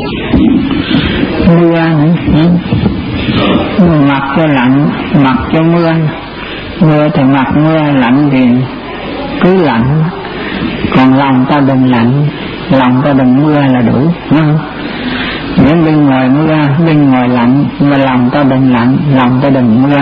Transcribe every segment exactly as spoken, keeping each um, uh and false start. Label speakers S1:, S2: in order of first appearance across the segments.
S1: Mưa nữa, mặc cho lạnh, mặc cho mưa. Mưa thì mặc mưa, lạnh thì cứ lạnh. Còn lòng ta đừng lạnh, lòng ta đừng mưa là đủ, đúng không? Nếu bên ngoài mưa, bên ngoài lạnh, mà lòng ta đừng lạnh, lòng ta đừng mưa.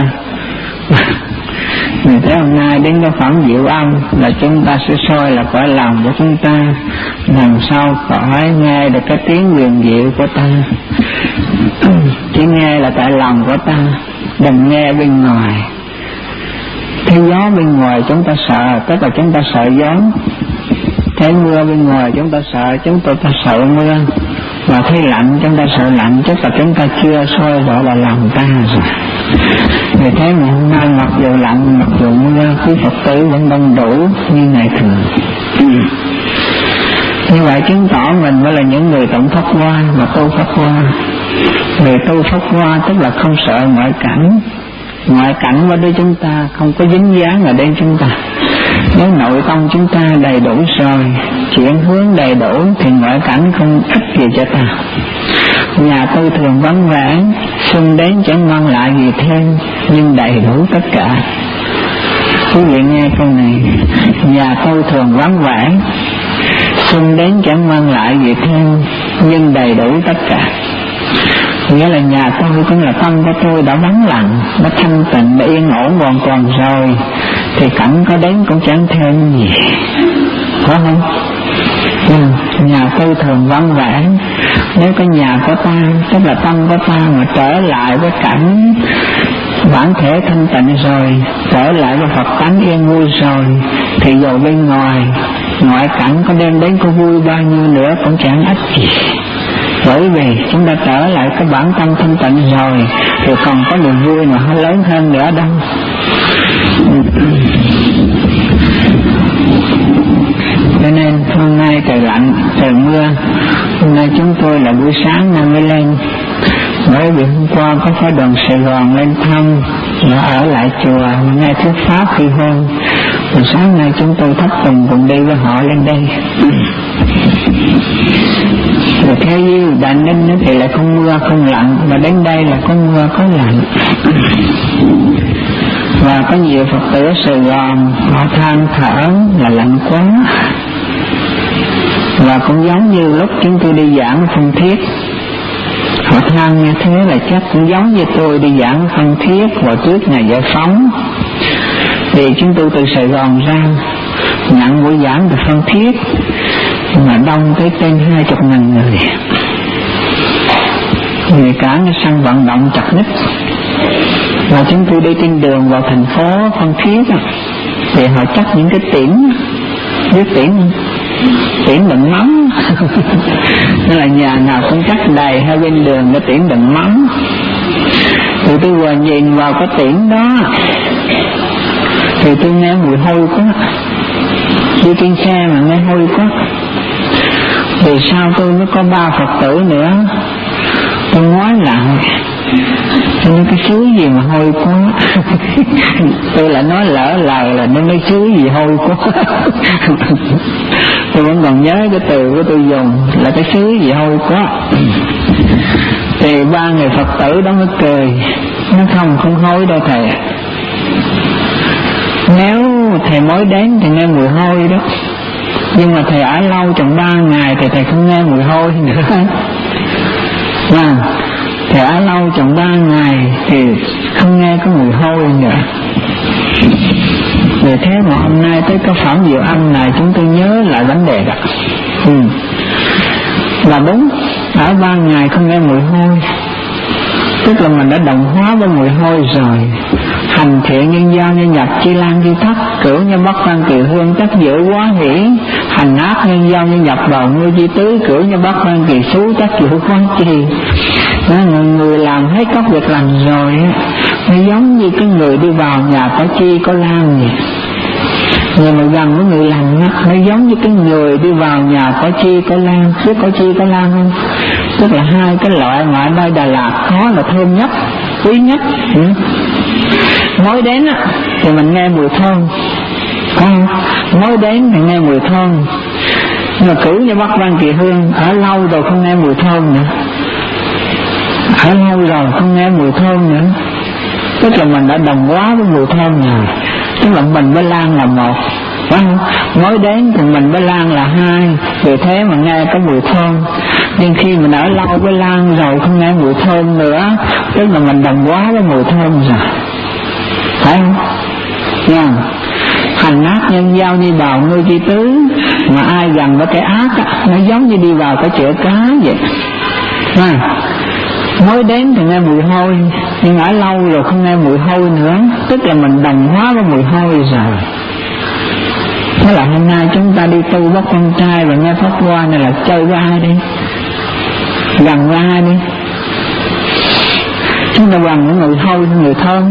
S1: Vì thế hôm nay đến cái phẩm diệu âm là chúng ta sẽ soi là cõi lòng của chúng ta, làm sao cõi nghe được cái tiếng huyền diệu của ta. Chỉ nghe là tại lòng của ta, đừng nghe bên ngoài. Thấy gió bên ngoài chúng ta sợ, tức là chúng ta sợ gió. Thấy mưa bên ngoài chúng ta sợ, chúng ta, ta sợ mưa. Và thấy lạnh chúng ta sợ lạnh, tức là chúng ta chưa soi rõ là lòng ta rồi. Vì thế mà hôm nay mặc dù lạnh, mặc dù mưa, quý Phật tử vẫn đông đủ như ngày thường. Như vậy chứng tỏ mình mới là những người tổng pháp hoa mà tu pháp hoa. Người tu pháp hoa tức là không sợ ngoại cảnh. Ngoại cảnh với đứa chúng ta không có dính dáng ở đây chúng ta. Nếu nội tâm chúng ta đầy đủ rồi, chuyển hướng đầy đủ thì ngoại cảnh không ích gì cho ta. Nhà tu thường vắng vẻ, xuân đến chẳng mang lại gì thêm, nhưng đầy đủ tất cả. Quý vị nghe câu này, nhà tu thường vắng vẻ, xuân đến chẳng mang lại gì thêm, nhưng đầy đủ tất cả. Nghĩa là nhà tôi cũng là tâm của tôi đã vắng lặng, nó thanh tịnh, đã yên ổn hoàn toàn rồi, thì cảnh có đến cũng chẳng thêm gì, phải không? Ừ, nhà tôi thường vắng vẻ. Nếu cái nhà của ta, tức là tâm của ta mà trở lại với cảnh bản thể thanh tịnh rồi, trở lại với Phật tánh yên vui rồi, thì dù bên ngoài ngoại cảnh có đem đến có vui bao nhiêu nữa cũng chẳng ích gì. Bởi vì chúng ta trở lại cái bản tâm thanh tịnh rồi thì còn có niềm vui mà nó lớn hơn nữa đâu. Cho nên hôm nay trời lạnh, trời mưa. Hôm nay chúng tôi là buổi sáng nay mới lên, bởi vì hôm qua có phái đoàn Sài Gòn lên thăm, nó ở lại chùa nghe thuyết pháp khi hôn. Rồi sáng nay chúng tôi thắp tùng cùng đi với họ lên đây. Rồi theo như Đà Ninh thì lại không mưa không lạnh, và đến đây là có mưa có lạnh. Và có nhiều Phật tử ở Sài Gòn họ than thở là lạnh quá. Và cũng giống như lúc chúng tôi đi giảng Phan Thiết, họ than như thế là chắc cũng giống như tôi đi giảng Phan Thiết vào trước ngày giải phóng. Thì chúng tôi từ Sài Gòn ra nhận buổi giảng từ Phan Thiết mà đông tới trên hai chục ngàn người. Người cả nó sân vận động chặt nít. Và chúng tôi đi trên đường vào thành phố Phan Thiết thì họ chắc những cái tiễn, biết tiễn tiễn đựng mắm. Nên là nhà nào cũng chắc đầy hai bên đường cái tiễn đựng mắm. Thì tôi vừa nhìn vào cái tiễn đó thì tôi nghe mùi hôi quá, đi trên xe mà nghe hôi quá. Vì sao tôi mới có ba Phật tử nữa, tôi nói lại nó cái xứ gì mà hôi quá. Tôi lại nói lỡ lời là nó cái xứ gì hôi quá. Tôi vẫn còn nhớ cái từ của tôi dùng là cái xứ gì hôi quá. Thì ba người Phật tử đó mới cười, nó không không hôi đâu thầy. Nếu thầy mới đến thì nghe mùi hôi đó, nhưng mà thầy ở lâu chừng ba ngày thì thầy không nghe mùi hôi nữa. Và thầy ở lâu chừng ba ngày thì không nghe cái mùi hôi nữa. Vì thế mà hôm nay tới cái phẩm diệu âm này chúng tôi nhớ lại vấn đề đó. Ừ. Là đúng, ở ba ngày không nghe mùi hôi, tức là mình đã đồng hóa với mùi hôi rồi. Hành thiện nhân giao nhân nhập chi lan chi thất, cửu nhân bất văn kỳ hương tất giữ quá hỷ. Hành ác nhân giao nhân nhập vào ngư chi tứ, cửu nhân bất văn kỳ xú tất giữ quá trì. Người, người làm hết các việc làm rồi, nó giống như cái người đi vào nhà có chi có lan vậy. Người mà gần với người lành á, nó giống như cái người đi vào nhà có chi có lan. Biết có chi có lan không? Tức là hai cái loại mà ở đây Đà Lạt có là thơm nhất, quý nhất. Ừ. Mới đến á thì mình nghe mùi thơm, không? Mới đến thì nghe mùi thơm, Nhưng mà cử như Bắc Văn Kỳ Hương ở lâu rồi không nghe mùi thơm nữa, ở lâu rồi không nghe mùi thơm nữa, tức là mình đã đồng hóa với mùi thơm này, tức là mình với lan là một, phải không? Mới đến thì mình với lan là hai, vì thế mà nghe có mùi thơm. Nhưng khi mình ở lâu với lan rồi không nghe mùi thơm nữa, tức là mình đồng hóa với mùi thơm rồi, phải không? Nha. Hành ác nhân giao như bào nuôi chi tứ, mà ai gần với cái ác á, nó giống như đi vào cái chợ cá vậy. À, mới đến thì nghe mùi hôi, nhưng ở lâu rồi không nghe mùi hôi nữa, tức là mình đồng hóa với mùi hôi rồi. Thế là hôm nay chúng ta đi tu bắt con trai và nghe pháp hoa này là chơi với ai đi, gần với ai đi? Chúng ta gần với người hôi người thơm,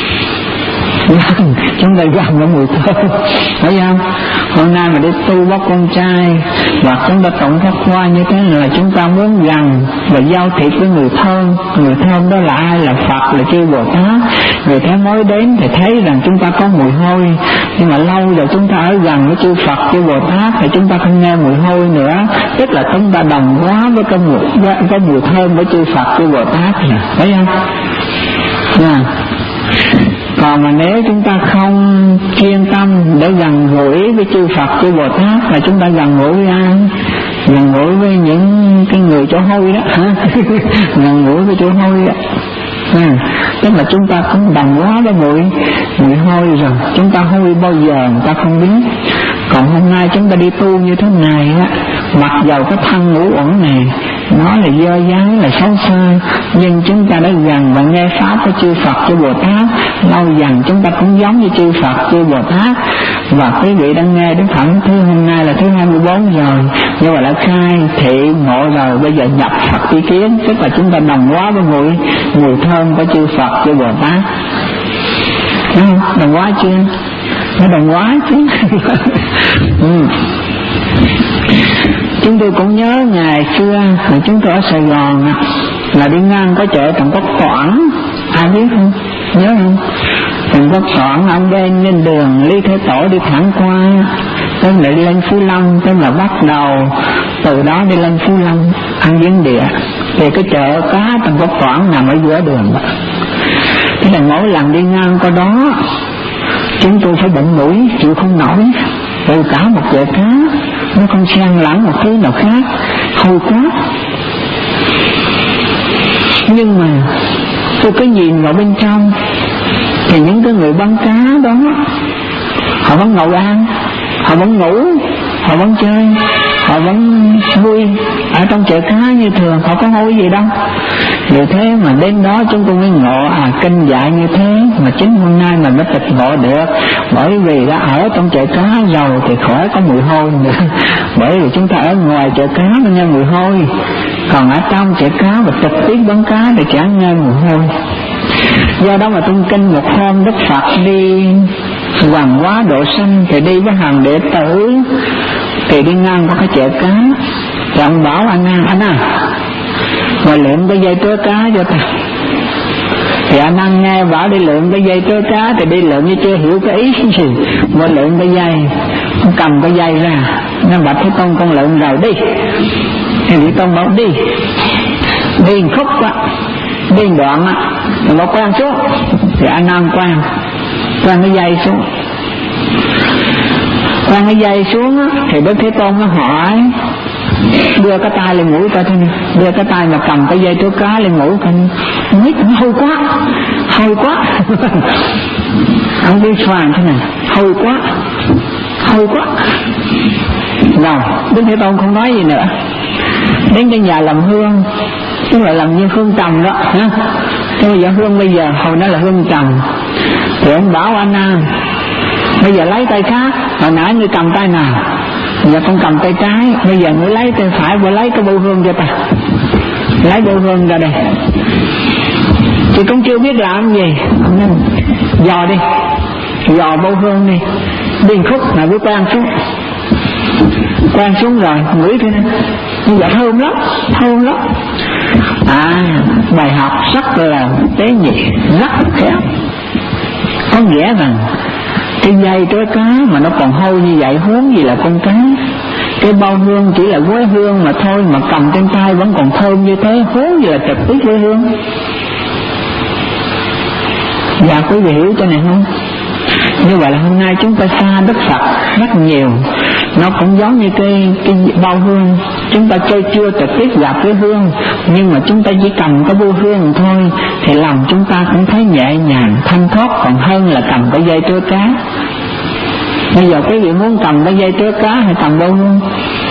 S1: chúng ta gần với mùi thơm, phải không? Hôm nay mà đi tu bắt con trai và chúng ta tổng pháp hoa như thế là chúng ta muốn gần và giao thiệp với người thơm. Người thơm đó là ai? Là Phật, là chư Bồ Tát. Người thế mới đến thì thấy rằng chúng ta có mùi hôi, nhưng mà lâu rồi chúng ta ở gần với chư Phật, chư Bồ Tát thì chúng ta không nghe mùi hôi nữa, tức là chúng ta đồng hóa với cái mùi, với, với mùi thơm với chư Phật, chư Bồ Tát rồi, thấy không? Nha. Còn mà nếu chúng ta không chuyên tâm để gần gũi với chư Phật, chư Bồ Tát, là chúng ta gần gũi với ai? Gần gũi với những cái người chỗ hôi đó, hả? Gần gũi với chỗ hôi đó. À, tức là chúng ta cũng đồng hóa với mùi mùi hôi rồi, chúng ta hôi bao giờ người ta không biết. Còn hôm nay chúng ta đi tu như thế này á, mặc dầu cái thân ngũ uẩn này nó là dơ dái, là xấu xa, nhưng chúng ta đã gần và nghe pháp của chư Phật, chư Bồ Tát, lâu dần chúng ta cũng giống như chư Phật, chư Bồ Tát. Và quý vị đang nghe đến khoảng thứ hôm nay là thứ hai mươi bốn rồi, như vậy là khai thị ngộ rồi, bây giờ nhập Phật ý kiến, tức là chúng ta đồng hóa với mùi mùi thơm của chư Phật, chư Bồ Tát. Đúng không? Đồng hóa chưa? Nó đồng hóa chứ. Ừ. Chúng tôi cũng nhớ ngày xưa là chúng tôi ở Sài Gòn là đi ngang có chợ Trần Quốc Toản, ai biết không? Nhớ không? Trần Quốc Toản ông bên lên đường Lý Thế Tổ đi thẳng qua, tới lại đi lên Phú Long, tức là bắt đầu từ đó đi lên Phú Long ăn Viên Địa. Thì cái chợ cá Trần Quốc Toản nằm ở giữa đường đó. Thế là mỗi lần đi ngang qua đó chúng tôi phải bệnh mũi chịu không nổi, từ cả một chợ cá nó không xen lẫn một thứ nào khác, hôi quá. Nhưng mà tôi cứ nhìn vào bên trong thì những cái người bán cá đó họ vẫn ngồi ăn, họ vẫn ngủ, họ vẫn chơi, họ vẫn vui ở trong chợ cá như thường, họ có hôi gì đâu. Vì thế mà đến đó chúng tôi mới ngộ, à kinh dạy như thế mà chính hôm nay mình mới tịch ngộ được, bởi vì đã ở trong chợ cá rồi thì khỏi có mùi hôi nữa. Bởi vì chúng ta ở ngoài chợ cá mới nghe mùi hôi, còn ở trong chợ cá và trực tiếp bán cá thì chẳng nghe mùi hôi. Do đó mà trong kinh một hôm Đức Phật đi Hoàng Hóa Độ Sanh thì đi với hàng đệ tử, thì đi ngang qua cái chợ cá, thì ông bảo anh à, anh à mà lượm cái dây trói cá cho ta. Thì anh ăn nghe bảo đi lượm cái dây trói cá thì đi lượm, như chưa hiểu cái ý gì mà lượm cái dây. Ông cầm cái dây ra, nó Bạch Thế Tôn con lượm rồi đi. Thì Thế Tôn bảo đi, đi khúc quá, đi đoạn á, thì bảo quan xuống. Thì anh ăn quan, quan cái dây xuống, quan cái dây xuống á, thì Đức Thế Tôn nó hỏi, đưa cái tay lên mũi coi thôi, đưa cái tay mà cầm cái dây trói cá lên mũi coi, mít hôi quá, hôi quá. Ông đi xoàn thế này, hôi quá, hôi quá. Rồi Đức Thế Tôn không nói gì nữa. Đến cái nhà làm hương, tức là làm như hương trầm đó ha. Thế bây giờ hương bây giờ hồi đó là hương trầm, thì ông bảo anh à, bây giờ lấy tay khác, hồi nãy ngươi cầm tay nào, giờ con cầm tay trái, bây giờ ngươi lấy tay phải và lấy cái bô hương cho ta, lấy bô hương ra đây. Thì cũng chưa biết làm gì, dò đi, dò bô hương đi, đi khúc là cứ quan xuống, quan xuống rồi ngửi thế này, như vậy thơm lắm, thơm lắm. À, bài học rất là tế nhị, rất khéo. Có nghĩa rằng cái dây trói cá mà nó còn hôi như vậy, huống gì là con cá. Cái bao hương chỉ là gói hương mà thôi, mà cầm trên tay vẫn còn thơm như thế, huống gì là trực tiếp gói hương. Dạ quý vị hiểu cho này không? Như vậy là hôm nay chúng ta xa Đức Phật rất nhiều. Nó cũng giống như cái, cái bao hương, chúng ta chơi chưa trực tiếp gặp cái hương, nhưng mà chúng ta chỉ cầm cái bao hương thôi thì lòng chúng ta cũng thấy nhẹ nhàng thanh thoát, còn hơn là cầm cái dây trưa cá. Bây giờ quý vị muốn cầm cái dây trưa cá hay cầm bao hương?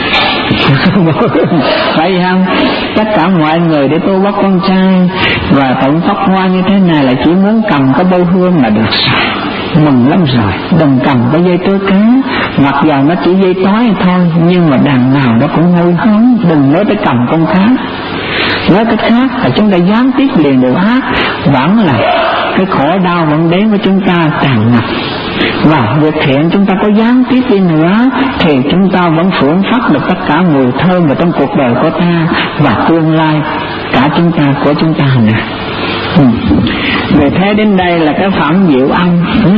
S1: Phải không? Tất cả mọi người để tu bắt con trai và tụng pháp hoa như thế này là chỉ muốn cầm cái bao hương là được rồi, mừng lắm rồi. Đừng cầm cái dây trưa cá, mặc dù nó chỉ dây tói thôi, nhưng mà đàn nào nó cũng ngôi hóng. Đừng nói tới cầm con cá. Nói cách khác là chúng ta gián tiếp liền được ác, vẫn là cái khổ đau vẫn đến với chúng ta tràn ngập. Và việc thiện chúng ta có gián tiếp đi nữa thì chúng ta vẫn phưởng phát được tất cả mùi thơm vào trong cuộc đời của ta và tương lai cả chúng ta của chúng ta nè. Ừ. Về thế đến đây là cái phẩm diệu âm. Ừ.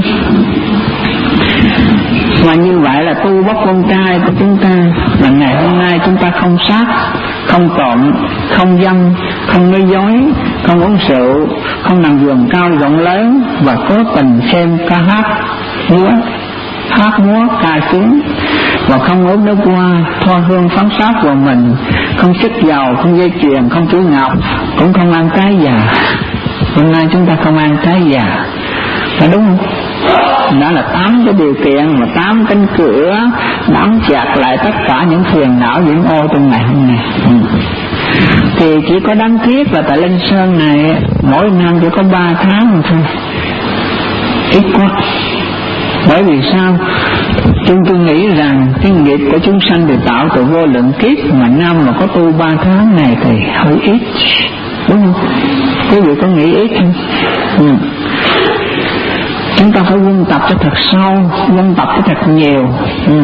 S1: Mà như vậy là tu bắt con trai của chúng ta là ngày hôm nay chúng ta không sát, không trộm, không dâm, không nói dối, không uống rượu, không nằm giường cao rộng lớn và cố tình xem ca hát múa, hát múa ca sướng, và không uống nước hoa thoa hương phấn sát vào mình, không xích dầu, không dây chuyền, không chuỗi ngọc, cũng không ăn trái già. Hôm nay chúng ta không ăn trái già, phải đúng không? Đó là tám cái điều kiện mà tám cánh cửa đóng chặt lại tất cả những phiền não những ô trong ngày hôm nay. Ừ. Thì chỉ có đáng tiếc là tại Linh Sơn này mỗi năm chỉ có ba tháng thôi, ít quá. Bởi vì sao? Chúng tôi nghĩ rằng cái nghiệp của chúng sanh được tạo từ vô lượng kiếp, mà năm mà có tu ba tháng này thì hơi ít, đúng không? Quý vị có nghĩ ít không? Ừ. Chúng ta phải quân tập cho thật sâu, quân tập cho thật nhiều. Ừ.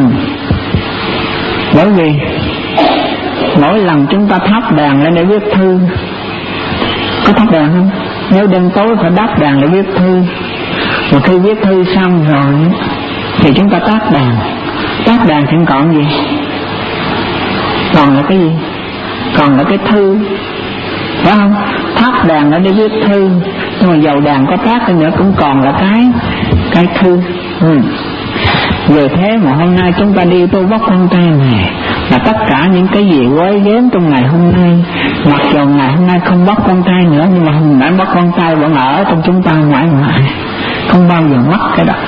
S1: Bởi vì mỗi lần chúng ta thắp đàn lên để viết thư, có thắp đàn không? Nếu đêm tối phải đắp đàn để viết thư. Một khi viết thư xong rồi thì chúng ta tắt đàn. Tắt đàn thì còn gì? Còn là cái gì? Còn là cái thư, phải không? Thắp đàn để viết thư, nhưng mà dầu đàn có tắt thì nữa cũng còn là cái cái thư. Ừ. Vì thế mà hôm nay chúng ta đi tu bắt con trai này là tất cả những cái gì quấy ghém trong ngày hôm nay, mặc dù ngày hôm nay không bắt con trai nữa, nhưng mà hình ảnh bắt con trai vẫn ở trong chúng ta mãi mãi, không bao giờ mất cái đó,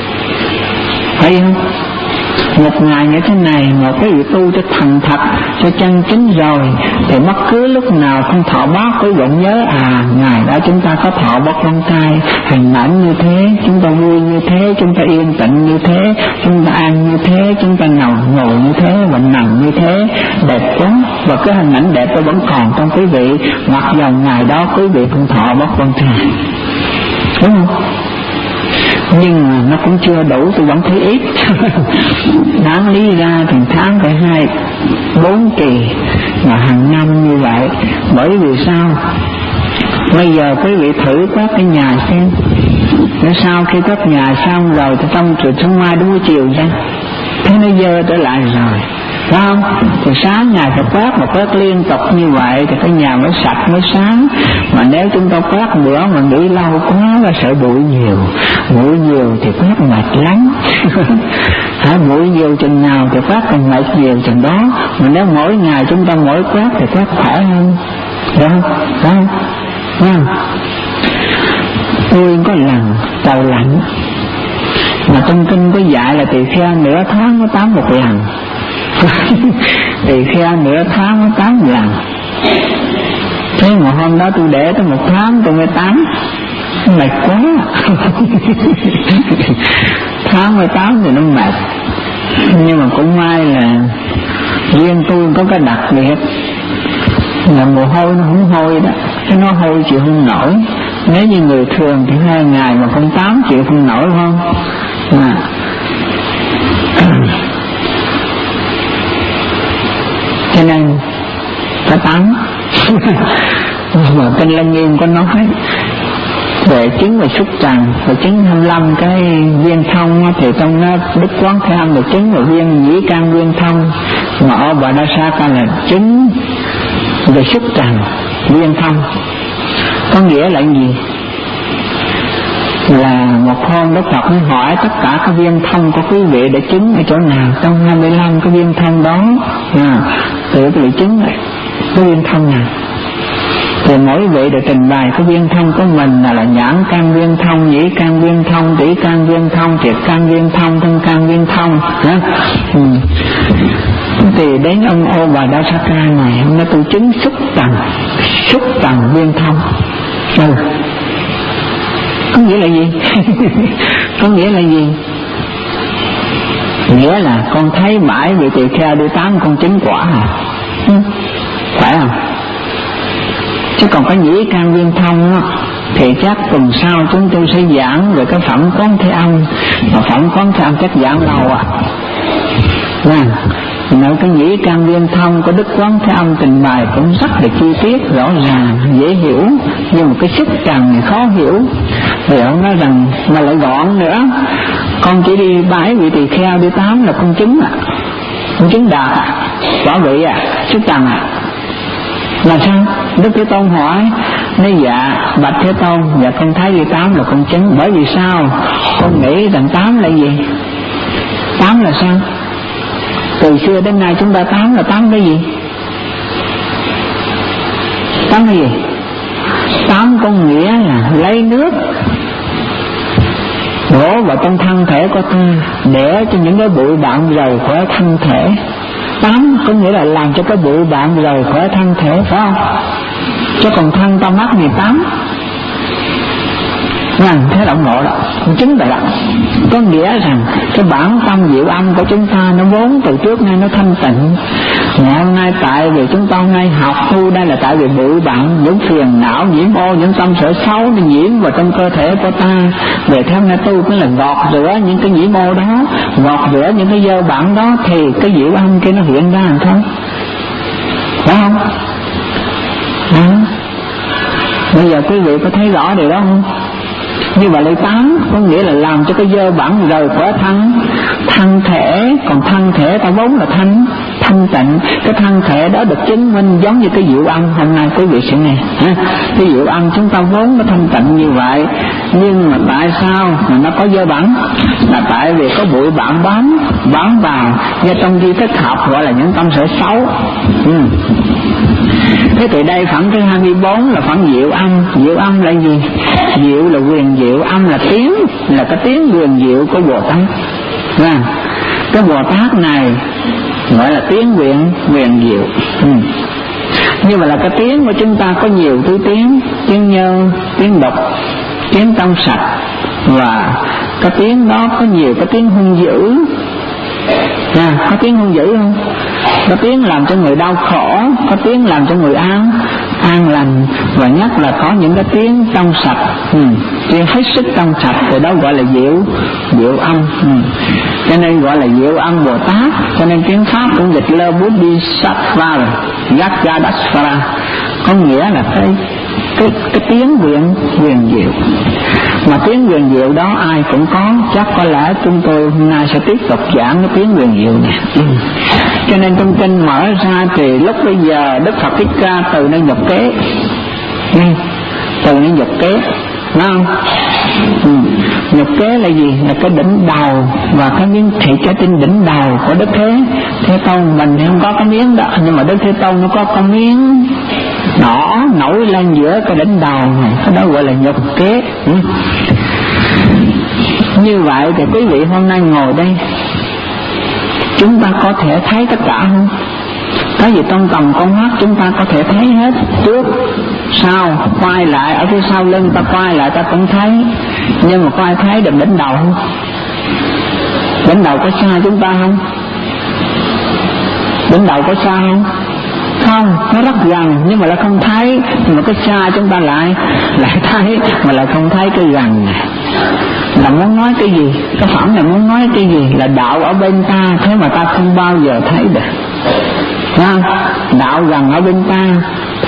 S1: phải không? Một ngày như thế này, một cái vị tu cho thành thật, cho chân chính rồi, thì bất cứ lúc nào không thọ bát quý vị nhớ à ngày đó chúng ta có thọ bát con trai, hình ảnh như thế, chúng ta vui như thế, chúng ta yên tĩnh như thế, chúng ta ăn như thế, chúng ta ngồi ngồi như thế và nằm như thế, đẹp quá. Và cái hình ảnh đẹp đó vẫn còn trong quý vị, mặc dù ngày đó quý vị không thọ bát con trai, đúng không? Nhưng mà nó cũng chưa đủ, tôi vẫn thấy ít. Đáng lý ra thì tháng phải hai bốn kỳ mà hàng năm như vậy. Bởi vì sao? Bây giờ quý vị thử quét cái nhà xem, nếu sau khi quét nhà xong rồi thì trong từ sáng mai đúng cái chiều ra thế nó dơ trở lại rồi, phải không? Thì sáng ngày phải quét, mà quét liên tục như vậy thì cái nhà mới sạch mới sáng. Mà nếu chúng ta quét bữa mà nghỉ lâu quá là sợ bụi nhiều, bụi nhiều thì quét mệt lắm. Hả, bụi nhiều chừng nào thì quét còn mệt nhiều chừng đó. Mà nếu mỗi ngày chúng ta mỗi quét thì quét khỏe hơn, được không? Được không? Nha. Tôi có lần trời lạnh mà trong kinh có dạy là tỳ kheo nửa tháng có tám một lần. Tỳ kheo nửa tháng có tám lần. Thế mà hôm đó tôi để tới một tháng tôi mới tám, mệt quá. Tháng mới tám thì nó mệt. Nhưng mà cũng may là riêng tôi có cái đặc biệt là mồ hôi nó không hôi đó, cái nó hôi chịu không nổi. Nếu như người thường thì hai ngày mà không tám chịu không nổi, không? Mà cho nên phải tắm. Mà Kinh Lăng Nghiêm có nói về chứng về xúc trần, về chứng hai mươi lăm cái viên thông thì trong nó Đức Quán Thế Âm được chứng về viên nhĩ căn viên thông, mà Obadasaka là chứng về sức trần viên thông. Có nghĩa là gì? Là một hôm Đức Phật hỏi tất cả các viên thông của quý vị để chứng ở chỗ nào trong hai mươi lăm cái viên thông đó, à, tự quý vị chứng lại cái viên thông nào. Thì mỗi vị đều trình bày cái viên thông của mình là, là nhãn can viên thông, nhĩ can viên thông, tỷ can viên thông, triệt can viên thông, thân can viên thông. Ừ. Thì đến ông Obadasaka này, ông nói tôi chứng xúc tầng, xúc tầng viên thông. Ừ. Có nghĩa là gì? Có nghĩa là gì? Nghĩa là con thấy mãi vị tỳ kheo đi tám con chứng quả à? Ừ. Phải không? Chứ còn cái nhĩ can viên thông á, thì chắc tuần sau chúng tôi sẽ giảng về cái phẩm quán thế âm. Mà phẩm quán thế âm chắc giảng lâu à. Nè, nói cái nhĩ can viên thông của Đức Quán Thế Âm trình bày cũng rất là chi tiết, rõ ràng, dễ hiểu. Nhưng mà cái sức trần này khó hiểu. Thì ông nói rằng, mà lại gọn nữa, con chỉ đi bái vị tỳ kheo đi tám là con chứng à, con chứng đạt à, quả vị à, sức trần à. Là sao? Đức Thế Tôn hỏi, nói dạ bạch Thế Tôn, dạ con thấy đi tám là con chứng. Bởi vì sao? Con nghĩ rằng tám là gì? Tám là sao? Từ xưa đến nay chúng ta tám là tám cái gì? Tám cái gì? Tám có nghĩa là lấy nước đổ vào trong thân thể của ta để cho những cái bụi bặm rời khỏi thân thể. Tám có nghĩa là làm cho cái bụi bặm rời khỏi thân thể, phải không? Chứ còn thân ta mắt thì tám. Rằng thế động ngộ đó, chứng tại đó. Có nghĩa rằng cái bản tâm diệu âm của chúng ta nó vốn từ trước nay nó thanh tịnh. Ngày hôm nay tại vì chúng ta hôm nay học tu đây là tại vì bụi bặm, những phiền não, nhiễm ô, những tâm sở xấu nó nhiễm vào trong cơ thể của ta. Về theo nay tu tức là gọt rửa những cái nhiễm ô đó, gọt rửa những cái dơ bẩn đó, thì cái diệu âm kia nó hiện ra làm thôi. Phải không? À. Bây giờ quý vị có thấy rõ điều đó không? Như vậy lấy tám có nghĩa là làm cho cái dơ bẩn rời khỏi thân thân thể. Còn thân thể ta vốn là thanh thanh tịnh. Cái thân thể đó được chứng minh giống như cái diệu âm hôm nay quý vị sẽ nghe. Cái diệu âm chúng ta vốn nó thanh tịnh như vậy, nhưng mà tại sao mà nó có dơ bẩn? Là tại vì có bụi bặm bám bám vào, do trong di thức học gọi là những tâm sở xấu. ừ. Thế thì đây phẩm thứ hai mươi bốn là phẩm diệu âm. Diệu âm là gì? Diệu là quyền diệu, âm là tiếng, là cái tiếng quyền diệu của Bồ Tát. Và cái Bồ Tát này gọi là tiếng quyền quyền diệu. ừ. Nhưng mà là cái tiếng của chúng ta có nhiều thứ tiếng, tiếng nhơ, tiếng độc, tiếng trong sạch, và cái tiếng đó có nhiều cái tiếng hung dữ. À, có tiếng hung dữ không? Có tiếng làm cho người đau khổ, có tiếng làm cho người an an lành, và nhất là có những cái tiếng trong sạch, ừ, tiếng hết sức trong sạch, thì đó gọi là diệu diệu âm. ừ. Cho nên gọi là diệu âm Bồ Tát. Cho nên tiếng Pháp cũng dịch là Bodhisattva, Gaggadasvara, có nghĩa là cái cái cái tiếng quyền quyền diệu. Mà tiếng quyền diệu đó ai cũng có, chắc có lẽ chúng tôi hôm nay sẽ tiếp tục giảng cái tiếng quyền diệu này. ừ. Cho nên trong kinh mở ra thì lúc bây giờ Đức Phật Thích Ca từ nơi nhập kế, ừ. từ nơi nhập kế, phải không? Ừ. Nhập kế là gì? Là cái đỉnh đầu và cái miếng thịt ở trên đỉnh đầu của Đức Thế Thế Tôn. Mình thì không có cái miếng đó, nhưng mà Đức Thế Tôn nó có cái miếng đỏ nổi lên giữa cái đỉnh đầu này, cái đó gọi là nhập kế. ừ. Như vậy thì quý vị hôm nay ngồi đây, chúng ta có thể thấy tất cả không? Cái gì trong tầm con mắt chúng ta có thể thấy hết, trước sau quay lại, ở phía sau lưng ta quay lại ta cũng thấy. Nhưng mà có ai thấy được đỉnh đầu không? Đỉnh đầu có xa chúng ta không? Đỉnh đầu có xa không? Không, nó rất gần nhưng mà lại không thấy. Nhưng mà cái xa chúng ta lại lại thấy, mà lại không thấy cái gần này. Là muốn nói cái gì? Cái phẩm này muốn nói cái gì? Là đạo ở bên ta, thế mà ta không bao giờ thấy được. Không? Đạo gần ở bên ta, thế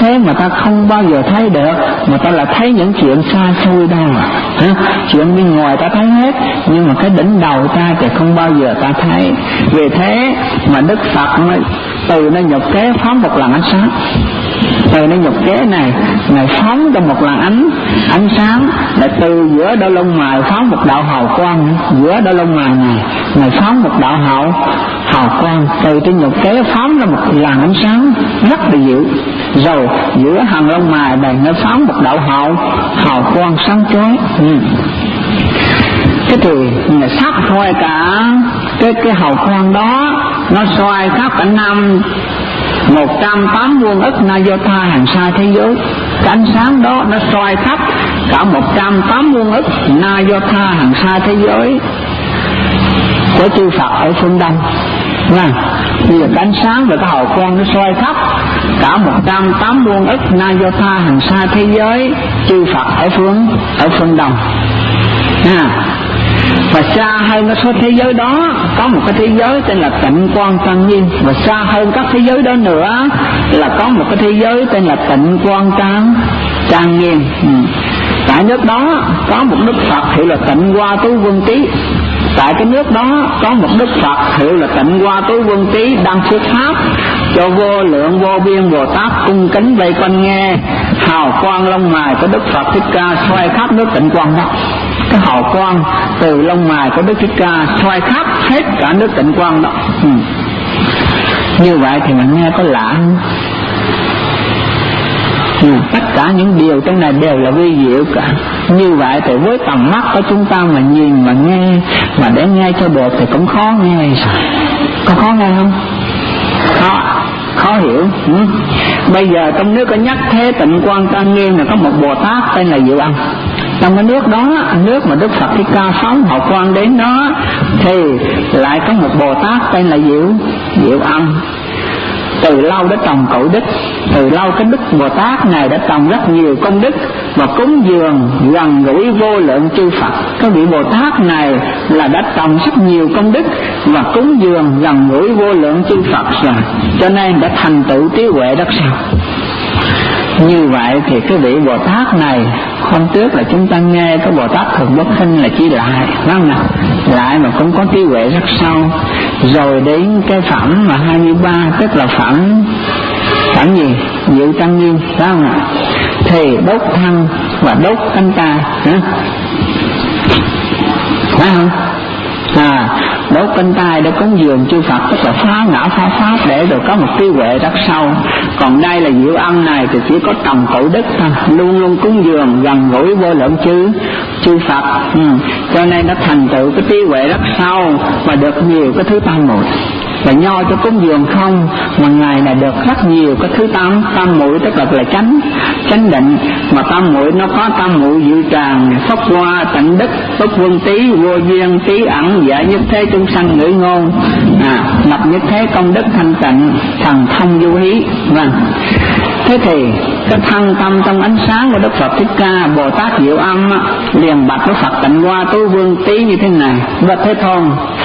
S1: thế mà ta không bao giờ thấy được, mà ta lại thấy những chuyện xa xôi đâu à. Hả? Chuyện bên ngoài ta thấy hết, nhưng mà cái đỉnh đầu ta thì không bao giờ ta thấy. Vì thế mà Đức Phật mới từ nơi nhục kế phóng một lần ánh sáng. Từ nơi nhục kế này, Ngài phóng ra một làn ánh ánh sáng, lại từ giữa đôi lông mày phóng một đạo hào quang. Giữa đôi lông mày này, Ngài phóng một đạo hào hào quang. Từ trên nhục kế phóng ra một làn ánh sáng rất là dịu. Rồi giữa hàng lông mày này nó phóng một đạo hào hào quang sáng chói. Ừ. Cái thì Ngài sắc thôi cả cái cái hào quang đó, nó xoay khắp cả năm một trăm tám mươi ức na do tha hàng xa thế giới. Cái ánh sáng đó nó soi khắp cả một trăm tám mươi ức na do tha hàng xa thế giới của chư Phật ở phương Đông. Nha, bây giờ cái ánh sáng và cái hào quang nó soi khắp cả một trăm tám mươi ức na do tha hàng xa thế giới chư Phật ở phương ở phương Đông. Nha. Và xa hơn cái số thế giới đó có một cái thế giới tên là Tịnh Quang Trang Nghiêm. Và xa hơn các thế giới đó nữa là có một cái thế giới tên là Tịnh Quang Trang Trang Nghiêm. ừ. Tại nước đó có một Đức Phật hiệu là Tịnh Hoa Tú Vương Trí. Tại cái nước đó có một Đức Phật hiệu là Tịnh Hoa Tú Vương Trí đang thuyết pháp cho vô lượng vô biên Bồ Tát cung kính vây quanh nghe. Hào quang lông mày của Đức Phật Thích Ca xoay khắp nước Tịnh Quang đó. Cái hào quang từ lông mày của Đức Thích Ca xoay khắp hết cả nước Tịnh Quang đó. ừ. Như vậy thì mình nghe có lạ không? Ừ, tất cả những điều trong này đều là vi diệu cả. Như vậy thì với tầm mắt của chúng ta mà nhìn mà nghe, mà để nghe cho được thì cũng khó nghe. Có khó nghe không? Khó, khó hiểu. ừ. Bây giờ trong nước có nhắc thế Tịnh Quang Trang Nghiêm là có một Bồ Tát tên là Diệu Âm. Trong cái nước đó, nước mà Đức Phật Thích Ca phóng hào quang đến đó, thì lại có một Bồ Tát tên là Diệu Diệu Âm. Từ lâu đã trồng cội đức, từ lâu cái đức Bồ Tát này đã trồng rất nhiều công đức và cúng dường gần gũi vô lượng chư Phật. Cái vị Bồ Tát này là đã trồng rất nhiều công đức và cúng dường gần gũi vô lượng chư Phật rồi, cho nên đã thành tựu trí huệ đắc sao. Như vậy thì cái vị Bồ Tát này, hôm trước là chúng ta nghe cái Bồ Tát Thường Bất Khinh là chỉ lại, phải không nào? Lại mà cũng có trí huệ rất sâu. Rồi đến cái phẩm mà hai mươi ba, tức là phẩm phẩm gì? Diệu Trang Nghiêm, phải không nào? Thì đốt thân và đốt cánh tay, hả? Phải không? À, đốt cánh tay để cúng dường chư Phật, tức là phá ngã phá pháp để rồi có một trí huệ rất sâu. Còn đây là Diệu Âm này thì chỉ có trồng cội đức thôi, luôn luôn cúng dường gần gũi vô lượng chư chư Phật. ừ. Cho nên nó thành tựu cái trí huệ rất sâu và được nhiều cái thứ tam muội. Và nho cho cúng dường không, mà ngày này được rất nhiều cái thứ tam tam muội, tức là là chánh chánh định. Mà tam muội nó có tam muội dự tràng, phốc hoa, tịnh đức, túc vương trí, vô duyên, trí ẩn, giải nhất thế chúng sanh ngữ ngôn, à, lập nhất thế công đức thanh tịnh, thần thông du hí. Vâng. Thế thì cái thân tâm trong ánh sáng của Đức Phật Thích Ca, Bồ Tát Diệu Âm liền bạch với Phật Tịnh Hoa Tú Vương Trí như thế này: Bạch Thế Tôn,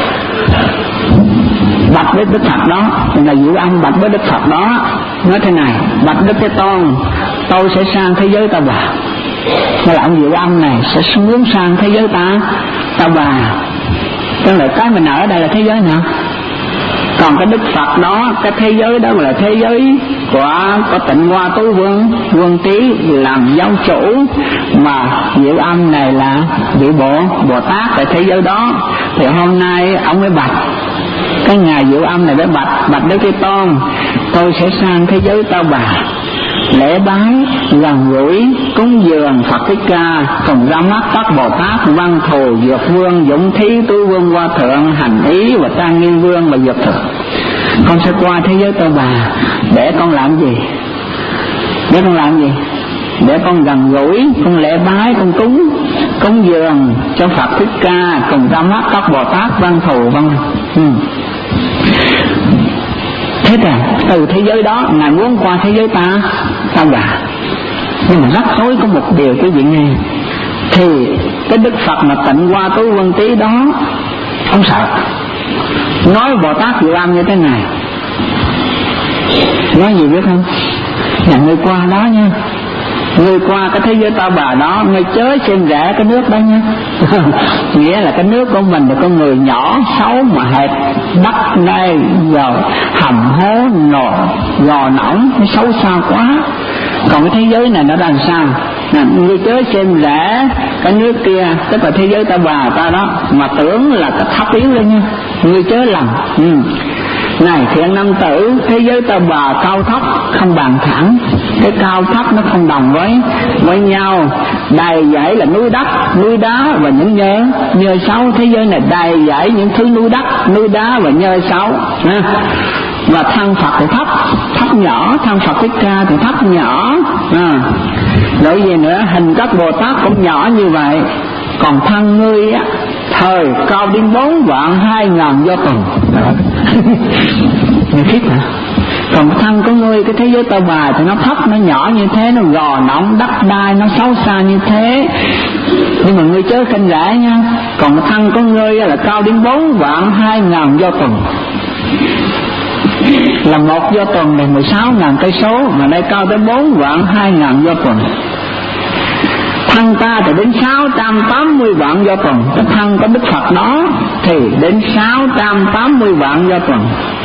S1: bạch với Đức Phật đó, là Diệu Âm bạch với Đức Phật đó, nói thế này: bạch Đức Thế Tôn, tôi sẽ sang thế giới Ta Bà. Nên là ông Diệu Âm này sẽ xuống sang thế giới ta Ta Bà. Tức là cái mình ở đây là thế giới nào? Còn cái Đức Phật đó, cái thế giới đó là thế giới của, của Tịnh Hoa Tú Vương Vương Trí làm giáo chủ, mà Diệu Âm này là vị Bồ Bồ Tát tại thế giới đó. Thì hôm nay ông mới bạch, cái ngài Diệu Âm này mới bạch: bạch Đức Thế Tôn, tôi sẽ sang thế giới Ta Bà lễ bái gần gũi cúng dường Phật Thích Ca cùng ra mắt các Bồ Tát Văn Thù, Dược Vương, Dũng Thí, Tú Vương, Hoa Thượng, Hành Ý và Trang Nghiêm Vương và Dược Thực. Con sẽ qua thế giới Ta Bà để con làm gì? Để con làm gì? Để con gần gũi, con lễ bái, con cúng cúng dường cho Phật Thích Ca cùng ra mắt các Bồ Tát Văn Thù Văn. Ừ. Thế là từ thế giới đó ngài muốn qua thế giới ta Ta Bà. Nhưng mà rắc rối có một điều quý vị nghe, thì cái Đức Phật mà Tịnh Hoa Tú Vương Trí đó không sợ, nói Bồ Tát Diệu Âm như thế này, nói gì biết không? Là người qua đó nha, người qua cái thế giới ta bà đó, người chớ xem rẻ cái nước đó nha. Nghĩa là cái nước của mình là con người nhỏ xấu mà hẹp, đất ngay vào hầm hố nồi gò nõng, nó xấu xa quá. Còn cái thế giới này nó đang sao? Nè, người chớ xem rẻ cái nước kia, tức là thế giới ta bà ta đó, mà tưởng là cái thấp yếu lên nha, người chớ lầm. Ừ. Này thiện nam tử, thế giới ta bà cao thấp không bằng thẳng, cái cao thấp nó không đồng với với nhau. Đầy dãy là núi đất, núi đá và những nhơ nhơ xấu. Thế giới này đầy dãy những thứ núi đất, núi đá và nhơ xấu. Và thân Phật thì thấp, thấp nhỏ, thân Phật Thích Ca thì thấp nhỏ. À. Rồi gì nữa, hình các Bồ Tát cũng nhỏ như vậy. Còn thân ngươi á, thời cao đến bốn vạn hai ngàn do tuần. Nghe thích hả? Còn thân của ngươi, cái thế giới ta bà thì nó thấp, nó nhỏ như thế, nó gò nõng, đất đai, nó xấu xa như thế. Nhưng mà ngươi chớ khinh rẻ nha. Còn thân của ngươi là cao đến bốn vạn hai ngàn do tuần. Là một do tuần là mười sáu ngàn cây số, mà đây cao tới bốn vạn hai ngàn do tuần. Thân ta thì đến sáu trăm tám mươi vạn do tuần. Cái thân của Đức Phật đó thì đến sáu trăm tám mươi vạn do tuần.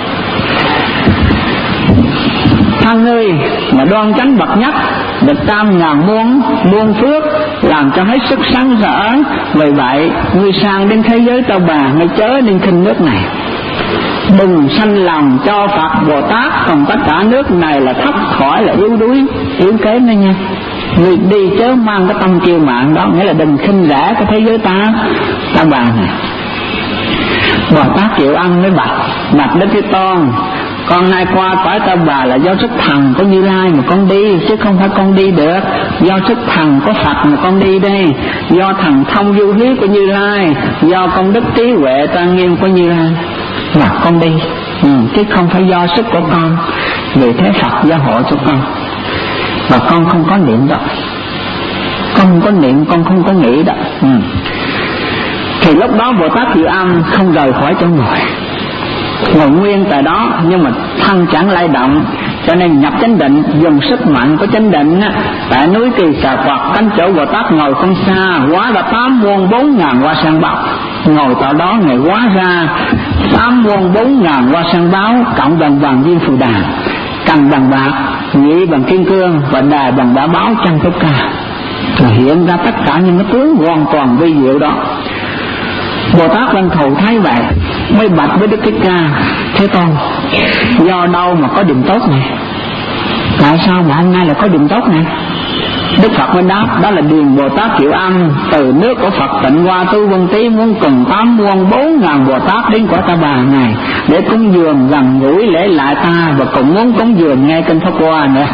S1: Thân ngươi mà đoan chánh bậc nhất, được trăm ngàn muôn muôn phước, làm cho hết sức sáng rỡ. Vì vậy ngươi sang đến thế giới ta bà, ngươi chớ nên khinh nước này. Đừng sanh lòng cho Phật Bồ Tát, còn tất cả nước này là thấp khỏi, là yếu đuối, yếu kém đó nha. Người đi chớ mang cái tâm kiêu mạn đó, nghĩa là đừng khinh rẻ cái thế giới ta ta bà này. Bồ Tát Diệu Ân mới bạch bạch Đức Thế Tôn, con nay qua cõi ta bà là do sức thần của Như Lai mà con đi, chứ không phải con đi được do sức thần của Phật mà con đi đây, do thần thông du hiếu của Như Lai, do công đức trí huệ trang nghiêm của Như Lai mà con đi, ừ, chứ không phải do sức của con. Vì thế Phật gia hộ cho con, và con không có niệm đâu, con không có niệm, con không có nghĩ đâu. Ừ. Thì lúc đó Bồ Tát Diệu Âm không rời khỏi chỗ ngồi, ngồi nguyên tại đó, nhưng mà thân chẳng lay động, cho nên nhập chánh định, dùng sức mạnh của chánh định á, tại núi Kỳ Xà Phật, cánh chỗ Bồ Tát ngồi không xa, hóa ra tám muôn bốn ngàn hoa sen báo. Ngồi tại đó ngày hóa ra tám muôn bốn ngàn hoa sen báo, cộng bằng vàng viên phù đà, cầm bằng bạc, nhị bằng kim cương và đài bằng đá báo chân phúc ca, rồi hiện ra tất cả những cái tướng hoàn toàn vi diệu đó. Bồ Tát Văn Thù thấy vậy mới bạch với Đức Thích Ca: Thế Tôn, do đâu mà có điểm tốt này? Tại sao mà hôm nay là có điểm tốt này? Đức Phật mới đáp: đó là điền Bồ Tát Diệu Âm từ nước của Phật Tịnh Hoa Tu Vân Tí muốn cùng tám muôn bốn ngàn Bồ Tát đến cõi ta bà này để cúng dường gần gũi lễ lại ta, và cũng muốn cúng dường nghe kinh Pháp Hoa nữa.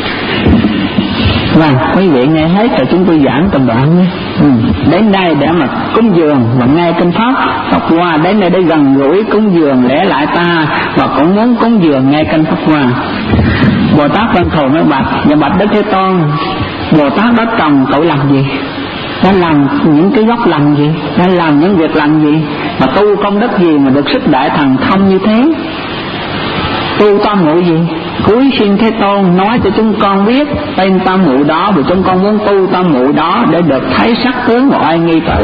S1: Vâng, quý vị nghe hết rồi chúng tôi giảng từng đoạn nhé. Ừ. Đến đây để mà cúng dường và nghe kinh Pháp Pháp Hoa, đến đây để gần gũi cúng dường lễ lại ta, và cũng muốn cúng dường nghe kinh Pháp Hoa. Bồ Tát Văn Thù mới bạch: và bạch Đức Thế Tôn, Bồ Tát đã trồng tội làm gì? Đã làm những cái gốc lành gì? Đã làm những việc lành gì? Mà tu công đức gì mà được sức đại thần thông như thế? Tu tam muội gì? Cúi xin Thế Tôn nói cho chúng con biết tên tam muội đó, vì chúng con muốn tu tam muội đó để được thấy sắc tướng và oai nghi tội.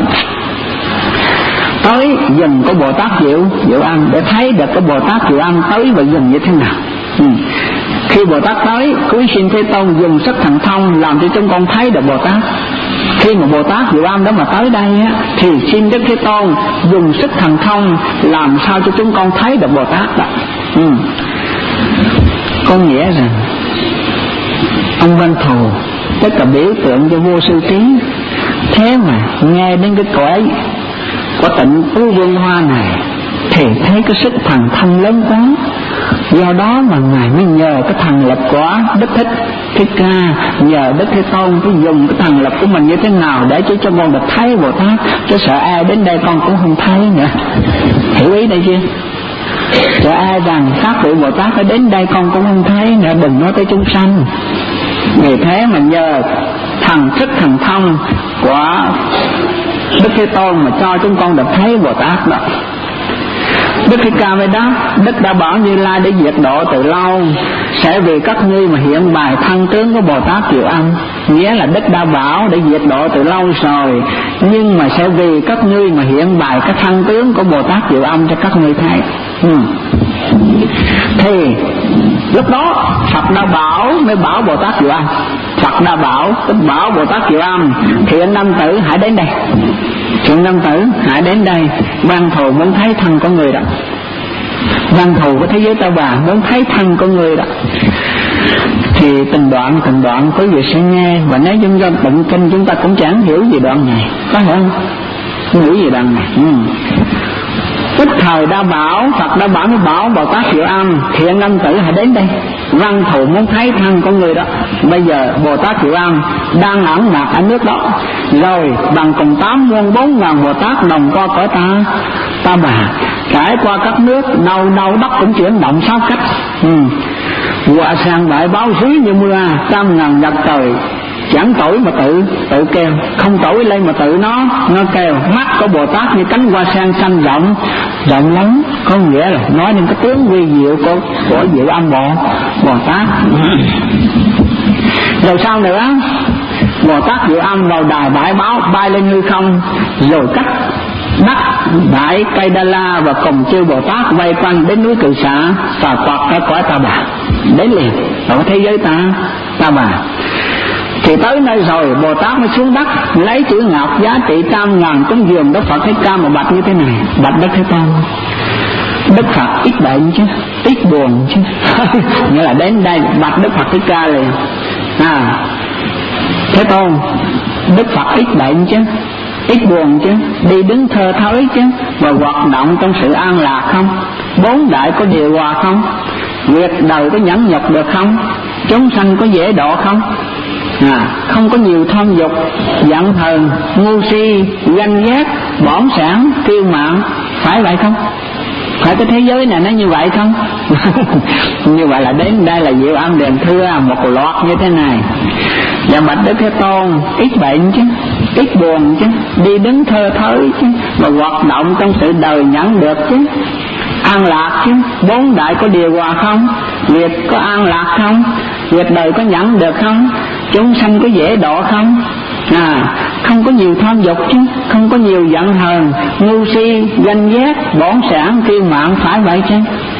S1: Tới dừng của Bồ Tát Diệu Diệu Âm để thấy được cái Bồ Tát Diệu Âm tới và dừng như thế nào. Ừ. Khi Bồ Tát tới, cúi xin Thế Tôn dùng sức thần thông làm cho chúng con thấy được Bồ Tát. Khi mà Bồ Tát Diệu Âm đó mà tới đây á, thì xin Đức Thế Tôn dùng sức thần thông làm sao cho chúng con thấy được Bồ Tát đó. Ừ. Có nghĩa rằng ông Văn Thù tất cả biểu tượng cho vô sư trí. Thế mà nghe đến cái cõi của Tịnh Phú Vương Hoa này thì thấy cái sức thần thông lớn quá. Do đó mà Ngài mới nhờ cái thần lực của Đức Thích Thích Ca, nhờ Đức Thế Tôn cái dùng cái thần lực của mình như thế nào để cho cho con được thấy Bồ Tát, chứ sợ ai đến đây con cũng không thấy nữa. Hiểu ý đây chưa? Sợ ai rằng các vị Bồ Tát phải đến đây con cũng không thấy nữa, đừng nói tới chúng sanh. Vì thế mà nhờ thần thức thần thông của Đức Thế Tôn mà cho chúng con được thấy Bồ Tát đó. Đức Thích Ca mới đáp: Đức đã bảo Như Lai để diệt độ từ lâu, sẽ vì các ngươi mà hiện bài thân tướng của Bồ Tát Diệu Âm. Nghĩa là Đức đã bảo để diệt độ từ lâu rồi, nhưng mà sẽ vì các ngươi mà hiện bài cái thân tướng của Bồ Tát Diệu Âm cho các ngươi thấy. ừ. Thì lúc đó Phật đã bảo, mới bảo Bồ Tát Diệu Âm. Phật đã bảo, tức bảo Bồ Tát Diệu Âm: Thiện nam tử hãy đến đây. Thiện nam tử hãy đến đây. Văn thù muốn thấy thân của người đó. Văn thù của thế giới Ta Bà muốn thấy thân của người đó. Thì từng đoạn từng đoạn quý vị sẽ nghe, và nếu chúng ta tụng kinh chúng ta cũng chẳng hiểu gì đoạn này, có phải không? Không hiểu gì đoạn này. ừ. Tức thời đã bảo, Phật đã bảo mới bảo Bồ Tát Diệu Âm: Thiện nam tử hãy đến đây. Văn thù muốn thấy thân của người đó. Bây giờ Bồ Tát Diệu Âm đang ẩn mặt ở nước đó, rồi bằng cùng tám muôn bốn ngàn Bồ Tát đồng qua cõi ta Ta Bà, trải qua các nước, đâu đâu đất cũng chuyển động sáu cách. ừ. Quả sang đại báo xứ như mưa, trăm ngàn dặm trời chẳng tội mà tự tự kêu, không tội lên mà tự nó nó kêu. Mắt của Bồ Tát như cánh hoa sen xanh rộng rộng lắm, có nghĩa là nói đến cái tướng vi diệu của của Diệu Âm Bồ Bồ Tát. Rồi sau nữa, Bồ Tát Diệu Âm vào đài bãi báo, bay lên hư không, rồi cắt đất đại cây Đa La và cùng chư Bồ Tát vây quanh đến núi Cự Xả và quạt cái cõi Ta Bà đến liền ở thế giới ta Ta Bà. Thì tới nơi rồi Bồ Tát mới xuống đất, lấy chữ ngọc giá trị trăm ngàn cúng dường Đức Phật Thích Ca mà bạch như thế này: Bạch Đức Thế Tôn, Đức Phật ít bệnh chứ, ít buồn chứ. Nghĩa là đến đây bạch Đức Phật Thích Ca liền. à, Thế Tôn, Đức Phật ít bệnh chứ, ít buồn chứ, đi đứng thơ thới chứ, và hoạt động trong sự an lạc không? Bốn đại có điều hòa không? Việc đời có nhẫn nhục được không? Chúng sanh có dễ độ không? À, không có nhiều tham dục, giận hờn, ngu si, ganh ghét, bỏng sản, kiêu mạn, phải vậy không? Phải cái thế giới này nó như vậy không? Như vậy là đến đây là Diệu Âm đền thưa một loạt như thế này: Dạ bạch Đức Thế Tôn, ít bệnh chứ, ít buồn chứ, đi đứng thơ thới chứ, và hoạt động trong sự đời nhẫn được chứ, an lạc chứ, bốn đại có điều hòa không? Việc có an lạc không? Việc đời có nhẫn được không? Chúng sanh có dễ độ không? À, không có nhiều tham dục chứ, không có nhiều giận hờn, ngu si, ganh ghét, bỏng sản, kiêu mạn, phải vậy chứ?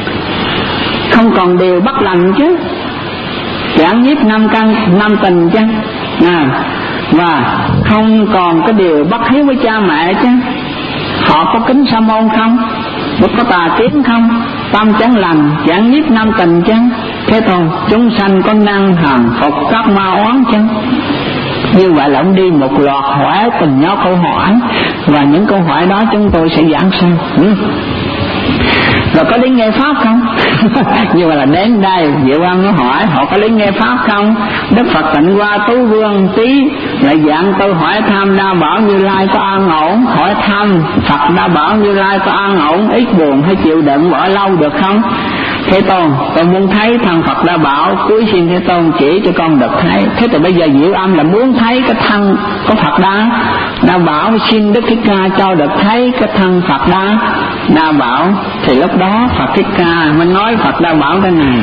S1: Không còn điều bất lành chứ, giảng nhiếp năm căn năm tình chứ, à, và không còn có điều bất hiếu với cha mẹ chứ. Họ có kính sa môn không? Có tà kiến không? Tâm chẳng lành, giảng nhiếp năm tình chứ. Thế Tôn, chúng sanh có năng hằng phục các ma oán chứ. Như vậy là ông đi một loạt hỏi từng nhóm câu hỏi, và những câu hỏi đó chúng tôi sẽ giảng sau. ừ. Rồi có đến nghe pháp không? Như vậy là đến đây Diệu Âm nó hỏi họ có đến nghe pháp không? Đức Phật Tịnh Hoa Tú Vương Tí lại dạng tôi hỏi thăm đa bảo Như Lai có an ổn. Hỏi thăm Phật đa bảo Như Lai có an ổn, ít buồn hay chịu đựng bỏ lâu được không? Thế Tôn, tôi muốn thấy thân Phật đa bảo, cuối xin Thế Tôn chỉ cho con được thấy. Thế thì bây giờ Diệu Âm là muốn thấy cái thân của Phật đa đa bảo, xin Đức Thích Ca cho được thấy cái thân Phật đa đa bảo. Thì lúc đó Phật Thích Ca mới nói Phật đa bảo thế này: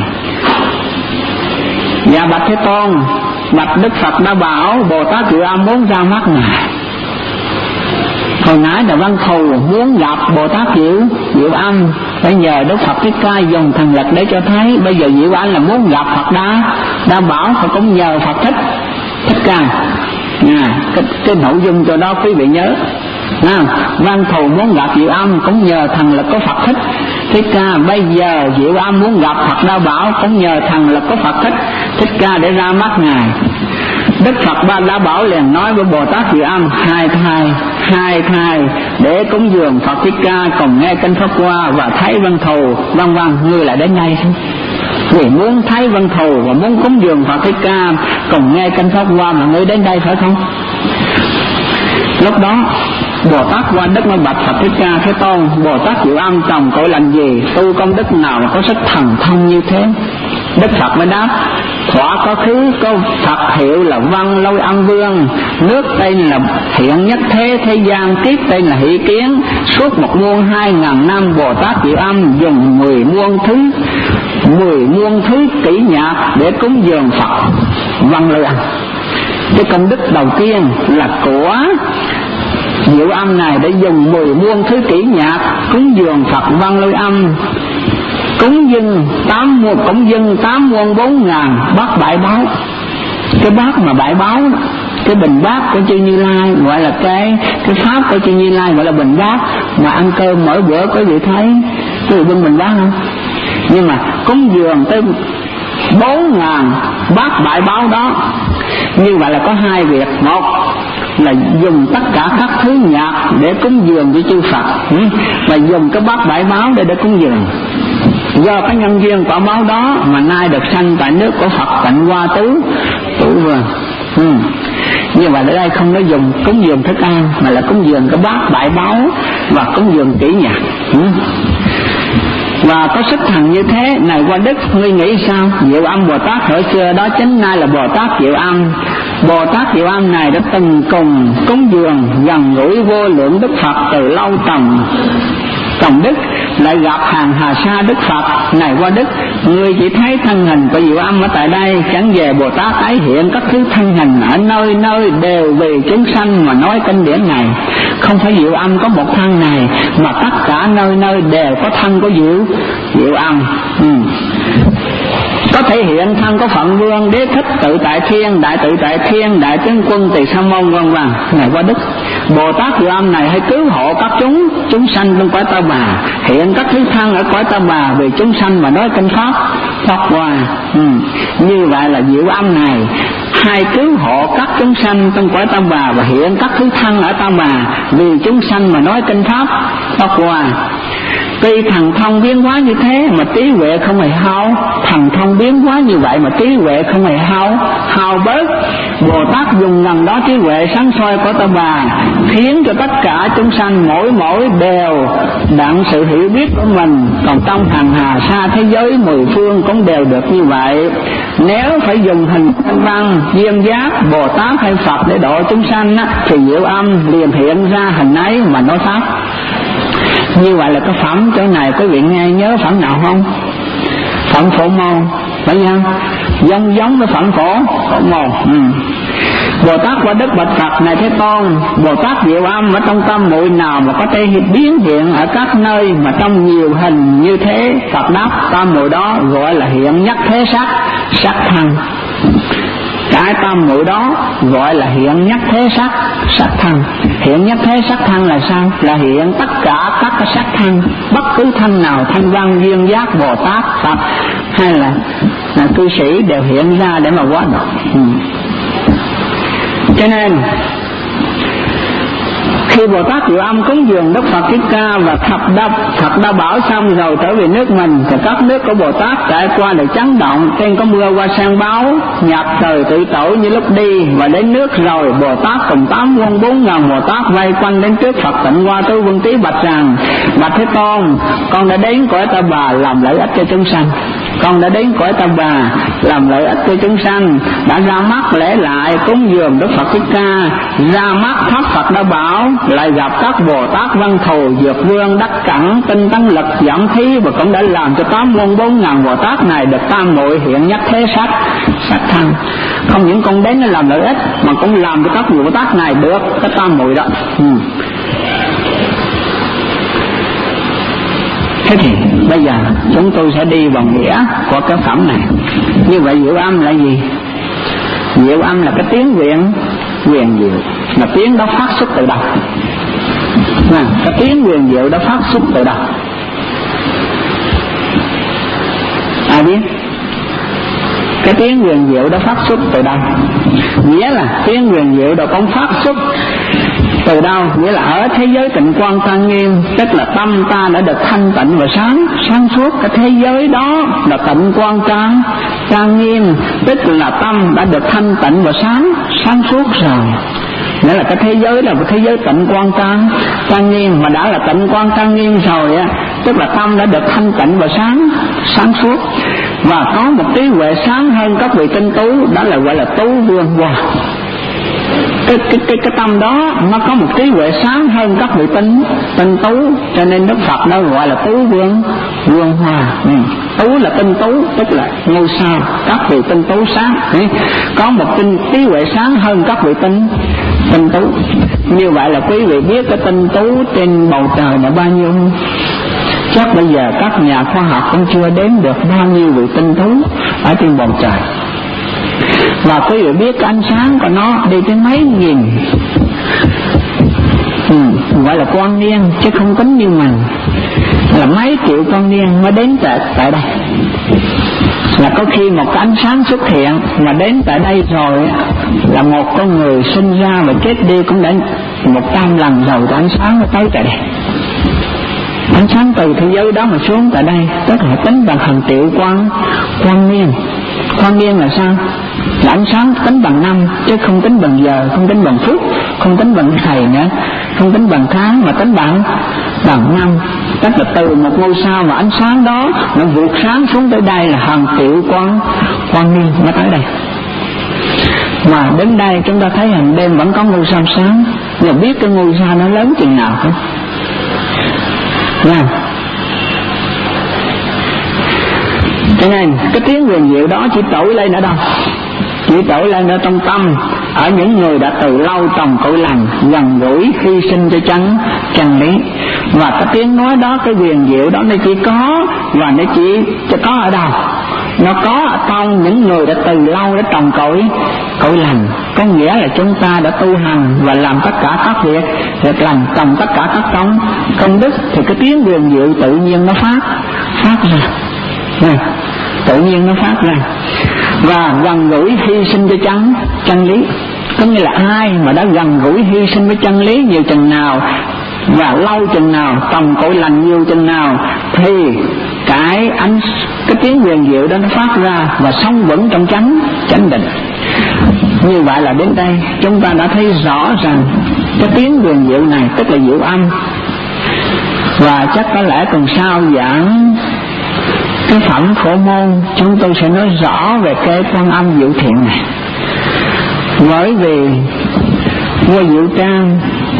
S1: Dạ bạch Thế Tôn, bạch Đức Phật đa bảo, Bồ Tát Diệu Âm muốn ra mắt Ngài. Hồi nãy là Văn Thù muốn gặp Bồ Tát Diệu Diệu Âm, bây giờ Đức Phật Thích Ca dùng thần lực để cho thấy. Bây giờ Diệu Âm là muốn gặp Phật đa đa bảo, thì cũng nhờ Phật Thích Thích Ca. À, cái, cái nội dung cho đó quý vị nhớ. À, Văn Thù muốn gặp Diệu Âm cũng nhờ thần lực của Phật Thích Thích Ca. Bây giờ Diệu Âm muốn gặp Phật đa bảo cũng nhờ thần lực của Phật Thích Thích Ca để ra mắt Ngài. Đức Phật Ba La Bảo liền nói với Bồ Tát Diệu Âm: hai thai, hai thai để cúng dường Phật Thích Ca, cùng nghe kinh Pháp Hoa và thấy Văn Thù, vân vân. Ngươi lại đến đây vì muốn thấy Văn Thù và muốn cúng dường Phật Thích Ca, cùng nghe kinh Pháp Hoa mà ngươi đến đây phải không? Lúc đó Bồ Tát Quan Đức mới bạch Phật Thích Ca: Thế Tôn, Bồ Tát Diệu Âm trồng tội lành gì, tu công đức nào mà có sức thần thông như thế? Đức Phật mới đáp: Quả có khứ có Phật hiệu là Văn Lôi Âm Vương, nước tên là Hiện Nhất Thế Thế gian, kiếp tên là Hỷ Kiến. Suốt một muôn hai ngàn năm Bồ Tát Diệu Âm dùng mười muôn thứ mười muôn thứ kỹ nhạc để cúng dường Phật Văn Lôi Âm. Cái công đức đầu tiên là của Diệu Âm này để dùng mười muôn thứ kỹ nhạc cúng dường Phật Văn Lôi Âm, cúng dưng tám muôn cúng dưng tám muôn bốn ngàn bát bại báo. Cái bát mà bại báo, cái bình bát của chư Như Lai gọi là cái cái pháp của chư Như Lai gọi là bình bát. Mà ăn cơm mỗi bữa có vị thấy cái bưng bình bát không? Nhưng mà cúng dường tới bốn ngàn bát bại báo đó. Như vậy là có hai việc: một là dùng tất cả các thứ nhạc để cúng dường với chư Phật, và dùng cái bát bại báo để để cúng dường. Do cái nhân duyên quả báo đó mà nay được sanh tại nước của Phật Tịnh Hoa Tứ Tụ Vương. Ừ. Như vậy ở đây không nói dùng cúng dường thức ăn, mà là cúng dường cái bát bại báo và cúng dường kỹ nhạc. Ừ. Và có sức thần như thế này qua đức, ngươi nghĩ sao? Diệu Âm Bồ Tát hồi xưa đó chính nay là Bồ Tát Diệu Âm. Bồ Tát Diệu Âm này đã từng cùng cúng dường gần gũi vô lượng Đức Phật từ lâu trồng trồng đức, lại gặp hàng hà sa Đức Phật. Này qua đức, ngươi chỉ thấy thân hình của Diệu Âm ở tại đây, chẳng về Bồ Tát tái hiện các thứ thân hình ở nơi nơi đều vì chúng sanh mà nói kinh điển này. Không phải Diệu Âm có một thân này, mà tất cả nơi nơi đều có thân của Diệu Diệu Âm. Ừ. Có thể hiện thân có Phận Vương, Đế Thích, Tự Tại Thiên, Đại Tự Tại Thiên, Đại Tướng Quân, Tỳ Sa Môn vân vân. Này qua đức, Bồ Tát Diệu Âm này hãy cứu hộ các chúng chúng sanh trong cõi Ta Bà, hiện các thứ thân ở cõi Ta Bà vì chúng sanh mà nói kinh pháp Pháp Hoa. Ừ. Như vậy là Diệu Âm này hai cứu hộ các chúng sanh trong cõi Ta Bà và hiện các thứ thân ở Ta Bà vì chúng sanh mà nói kinh pháp Pháp Hoa. Tuy thần thông biến hóa như thế mà trí huệ không hề hao, thần thông biến hóa như vậy mà trí huệ không hề hao hao bớt. Bồ Tát dùng ngần đó trí huệ sáng soi của Ta Bà, khiến cho tất cả chúng sanh mỗi mỗi đều đặng sự hiểu biết của mình. Còn trong hàng hà sa thế giới mười phương cũng đều được như vậy. Nếu phải dùng hình thanh văn duyên giác Bồ Tát hay Phật để độ chúng sanh á, thì Diệu Âm liền hiện ra hình ấy mà nói pháp. Như vậy là cái phẩm chỗ này quý vị nghe nhớ phẩm nào không? Phẩm Phổ Môn, phải không? Giống giống với phẩm Phổ Phổ Môn. Ừ. Bồ Tát qua đức bạch Phật: này Thế Tôn, Bồ Tát Diệu Âm ở trong tâm muội nào mà có thể biến hiện ở các nơi mà trong nhiều hình như thế? Phật đáp: tâm muội đó gọi là hiện nhất thế sắc sắc thân. Cái tâm muội đó gọi là hiện nhất thế sắc sắc thân. Hiện nhất thế sắc thân là sao? Là hiện tất cả các cái sắc thân, bất cứ thân nào, thanh văn, duyên giác, Bồ Tát, Phật hay là, là cư sĩ đều hiện ra để mà quá độ. Ừ. Cho nên khi Bồ Tát Diệu Âm cúng dường Đức Phật Thích Ca và thập đa thập đa bảo xong rồi trở về nước mình, thì các nước của Bồ Tát trải qua để chấn động, trên có mưa qua sang báo, nhập trời tự tổ như lúc đi. Và đến nước rồi, Bồ Tát cùng tám quân bốn ngàn Bồ Tát vây quanh đến trước Phật Tịnh Hoa Tứ Vương Trí bạch rằng: bạch Thế Tôn, con đã đến cõi Ta Bà làm lợi ích cho chúng sanh. Con đã đến cõi Ta Bà làm lợi ích cho chúng sanh, đã ra mắt lễ lại cúng dường Đức Phật Thích Ca, ra mắt thắp Phật Đa Bảo, lại gặp các Bồ Tát Văn Thù, Dược Vương, Đắc Cẩn, Tinh Tấn Lực, Giảm Thí, và cũng đã làm cho tám quân bốn ngàn Bồ Tát này được tam muội hiện nhất thế sắc sắc thân. Không những con đến nó làm lợi ích mà cũng làm cho các Bồ Tát này được cái tam muội đó. Ừ. Thế thì bây giờ chúng tôi sẽ đi vào nghĩa của cái phẩm này. Như vậy Diệu Âm là gì? Diệu Âm là cái tiếng quyền quyền diệu, mà tiếng đó phát xuất từ đâu? À, cái tiếng quyền diệu đó phát xuất từ đâu? Ai biết? Cái tiếng quyền diệu đó phát xuất từ đâu? Nghĩa là tiếng quyền diệu đó cũng phát xuất từ đâu? Nghĩa là ở thế giới tịnh quang trang nghiêm, tức là tâm ta đã được thanh tịnh và sáng sáng suốt. Cái thế giới đó là tịnh quang trang trang nghiêm, tức là tâm đã được thanh tịnh và sáng sáng suốt rồi. Nghĩa là cái thế giới là một thế giới tịnh quang trang trang nghiêm, mà đã là tịnh quang trang nghiêm rồi á, tức là tâm đã được thanh tịnh và sáng sáng suốt. Và có một trí huệ sáng hơn các vị tinh tú, đó là gọi là tú vương hoa. Cái, cái, cái, cái tâm đó nó có một trí huệ sáng hơn các vị tinh tinh tú, cho nên Đức Phật nó gọi là tú vương vương hoa. Ừ. Tú là tinh tú, tức là ngôi sao, các vị tinh tú sáng. Ừ. Có một tinh trí huệ sáng hơn các vị tinh tinh tú. Như vậy là quý vị biết cái tinh tú trên bầu trời là bao nhiêu? Chắc bây giờ các nhà khoa học cũng chưa đếm được bao nhiêu vị tinh tú ở trên bầu trời. Và quý vị biết cái ánh sáng của nó đi tới mấy nghìn, ừ, gọi là quang niên, chứ không tính như mình là mấy triệu quang niên mới đến tại, tại đây. Là có khi một cái ánh sáng xuất hiện mà đến tại đây rồi là một con người sinh ra và chết đi cũng đã một trăm lần rồi cái ánh sáng nó tới tại đây. Ánh sáng từ thế giới đó mà xuống tại đây, tức là tính bằng hàng triệu quang quang niên. Quang niên là sao? Là ánh sáng tính bằng năm, chứ không tính bằng giờ, không tính bằng phút, không tính bằng ngày nữa, không tính bằng tháng, mà tính bằng bằng năm. Tức là từ một ngôi sao mà ánh sáng đó nó vượt sáng xuống tới đây là hàng triệu quang quang niên mới tới đây. Mà đến đây chúng ta thấy hàng đêm vẫn có ngôi sao sáng, nhưng biết cái ngôi sao nó lớn chừng nào không? Nha. Cho nên cái tiếng huyền diệu đó chỉ trỗi lên ở đâu? Chỉ trỗi lên ở trong tâm, ở những người đã từ lâu trồng cội lành, gần gũi hy sinh cho chân chân lý. Và cái tiếng nói đó, cái huyền diệu đó nó chỉ có, và nó chỉ có ở đâu? Nó có ở trong những người đã từ lâu đã trồng cội cội lành. Có nghĩa là chúng ta đã tu hành và làm tất cả các việc việc lành, trồng tất cả các công công đức, thì cái tiếng huyền diệu tự nhiên nó phát phát ra. Này, tự nhiên nó phát ra. Và gần gũi hy sinh cho chân chân lý, có nghĩa là ai mà đã gần gũi hy sinh với chân lý nhiều chừng nào và lâu chừng nào, trồng cội lành nhiều chừng nào, thì cái ánh cái tiếng huyền diệu đó nó phát ra và sống vững trong chánh chánh định. Như vậy là đến đây chúng ta đã thấy rõ rằng cái tiếng huyền diệu này tức là diệu âm. Và chắc có lẽ tuần sau giảng cái phẩm Phổ Môn chúng tôi sẽ nói rõ về cái Quan Âm Diệu Thiện này. Bởi vì vua Diệu Trang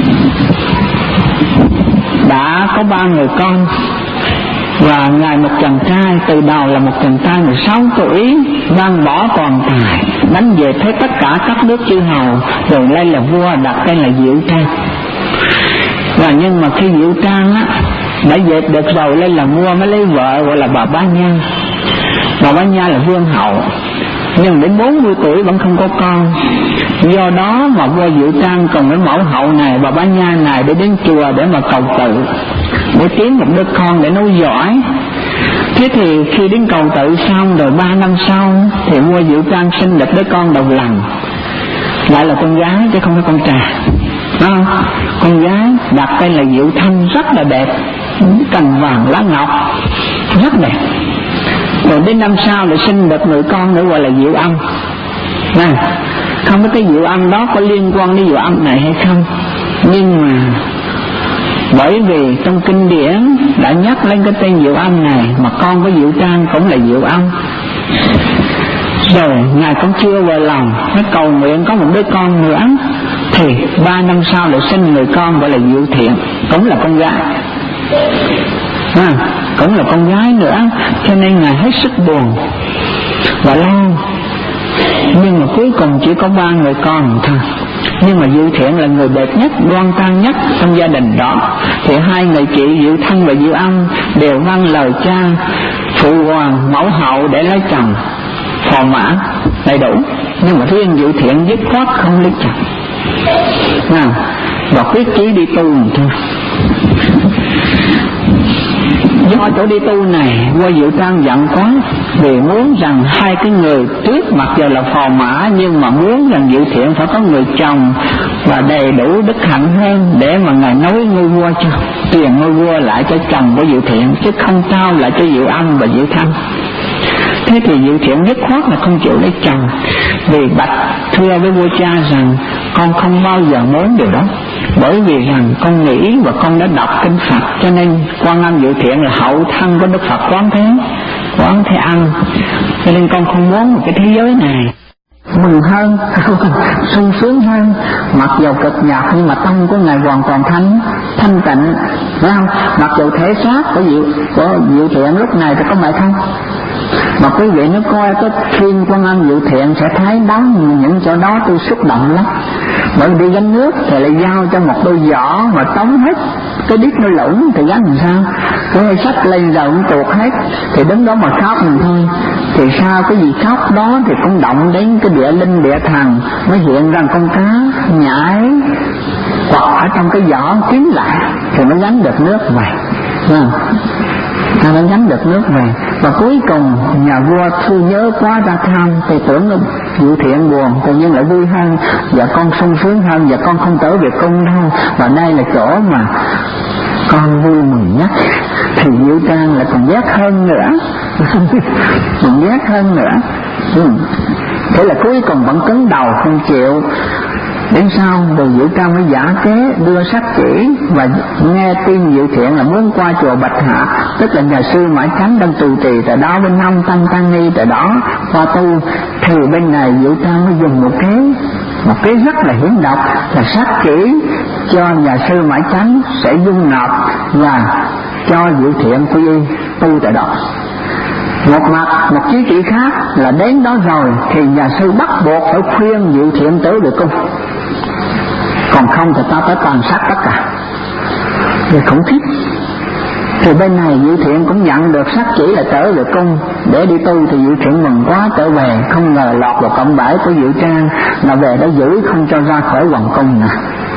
S1: đã có ba người con, và ngài một chàng trai, từ đầu là một chàng trai mười sáu tuổi, vang bỏ toàn tài, đánh về thế tất cả các nước chư hầu, rồi lên là vua, đặt tên là Diệu Trang. Và nhưng mà khi Diệu Trang á đã dẹp được rồi, lên là vua, mới lấy vợ gọi là bà Bá Nha. Bà Bá Nha là vương hậu, nhưng đến bốn mươi tuổi vẫn không có con. Do đó mà vua Diệu Trang cùng với mẫu hậu này, bà Bá Nha này, để đến chùa để mà cầu tự, để kiếm một đứa con để nối dõi. Thế thì khi đến cầu tự xong rồi ba năm sau thì vua Diệu Trang sinh được đứa con đầu lòng, lại là con gái chứ không phải con trai. Không, con gái đặt tên là Diệu Thanh, rất là đẹp, cành vàng lá ngọc, rất đẹp. Rồi đến năm sau lại sinh được người con nữa gọi là Diệu Âm. Này, không biết cái Diệu Âm đó có liên quan đến Diệu Âm này hay không, nhưng mà bởi vì trong kinh điển đã nhắc lên cái tên Diệu Âm này, mà con của Diệu Trang cũng là Diệu Âm. Rồi ngài cũng chưa vừa lòng, mới cầu nguyện có một đứa con nữa, thì ba năm sau lại sinh người con gọi là Diệu Thiện, cũng là con gái, à, cũng là con gái nữa. Cho nên ngài hết sức buồn và lo, nhưng mà cuối cùng chỉ có ba người con thôi. Nhưng mà Diệu Thiện là người đẹp nhất, đoan trang nhất trong gia đình đó. Thì hai người chị Diệu Thanh và Diệu Âm đều vâng lời cha phụ hoàng mẫu hậu để lấy chồng, phò mã đầy đủ. Nhưng mà riêng Diệu Thiện dứt khoát không lấy chồng, à, và quyết chí đi tu thôi. Do chỗ đi tu này vua Diệu Trang giận quá, vì muốn rằng hai cái người trước mặc giờ là phò mã, nhưng mà muốn rằng Diệu Thiện phải có người chồng và đầy đủ đức hạnh hơn, để mà ngài nối ngôi vua cho, truyền ngôi vua lại cho chồng của Diệu Thiện, chứ không trao lại cho Diệu Âm và Diệu Thanh. Thế thì Diệu Thiện dứt khoát là không chịu lấy chồng, vì bạch thưa với vua cha rằng con không bao giờ muốn điều đó, bởi vì rằng con nghĩ và con đã đọc kinh Phật, cho nên Quan Âm Diệu Thiện là hậu thân của Đức Phật Quán Thế, quán thế ăn, cho nên con không muốn một cái thế giới này. Mừng hơn, sung sướng hơn, mặc dầu cực nhọc nhưng mà tâm của Ngài hoàn toàn thanh thanh tịnh, phải không? Mặc dù thể xác của Diệu của Diệu Thiện lúc này thì có mệt không? Mà quý vị nếu coi cái phim Quan Âm Diệu Thiện sẽ thấy đóng những chỗ đó tôi xúc động lắm. Bởi vì đi gánh nước thì lại giao cho một đôi giỏ mà tống hết cái đít nó lủng thì gánh làm sao? Cái sách lên rồi cũng tuột hết thì đứng đó mà khóc mình thôi. Thì sao cái gì khóc đó thì cũng động đến cái địa linh địa thần, nó hiện ra con cá nhảy quật ở trong cái giỏ kiếm lại thì nó gánh được nước về, không? Ta đã gánh được nước về. Và cuối cùng nhà vua thương nhớ quá ra tham thì tưởng là Diệu Thiện buồn, tự nhiên lại vui hơn, và con sung sướng hơn, và con không trở về cung đâu. Và đây là chỗ mà con vui mừng nhất. Thì Diệu Trang lại còn ghét hơn nữa còn ghét hơn nữa ừ. Thế là cuối cùng vẫn cứng đầu không chịu. Đến sau rồi Diệu Trang mới giả kế đưa sắc chỉ và nghe tin Diệu Thiện là muốn qua chùa Bạch Hạ, tức là nhà sư Mãi Chánh đang trụ trì tại đó, bên năm tăng tăng ni tại đó qua tu. Thì bên này Diệu Trang mới dùng một cái một cái rất là hiểm độc là sắc chỉ cho nhà sư Mãi Chánh sẽ dung nạp và cho Diệu Thiện quy y tu tại đó. Một mặt, một chí chỉ khác là đến đó rồi thì nhà sư bắt buộc phải khuyên Diệu Thiện tới được cung, còn không thì ta phải tàn sát tất cả. Thì khủng khiếp. Thì bên này Diệu Thiện cũng nhận được sắc chỉ là trở được cung để đi tu, thì Diệu Thiện mừng quá trở về, không ngờ lọt vào cọng bẫy của Diệu Trang mà về đó giữ không cho ra khỏi hoàng cung nè.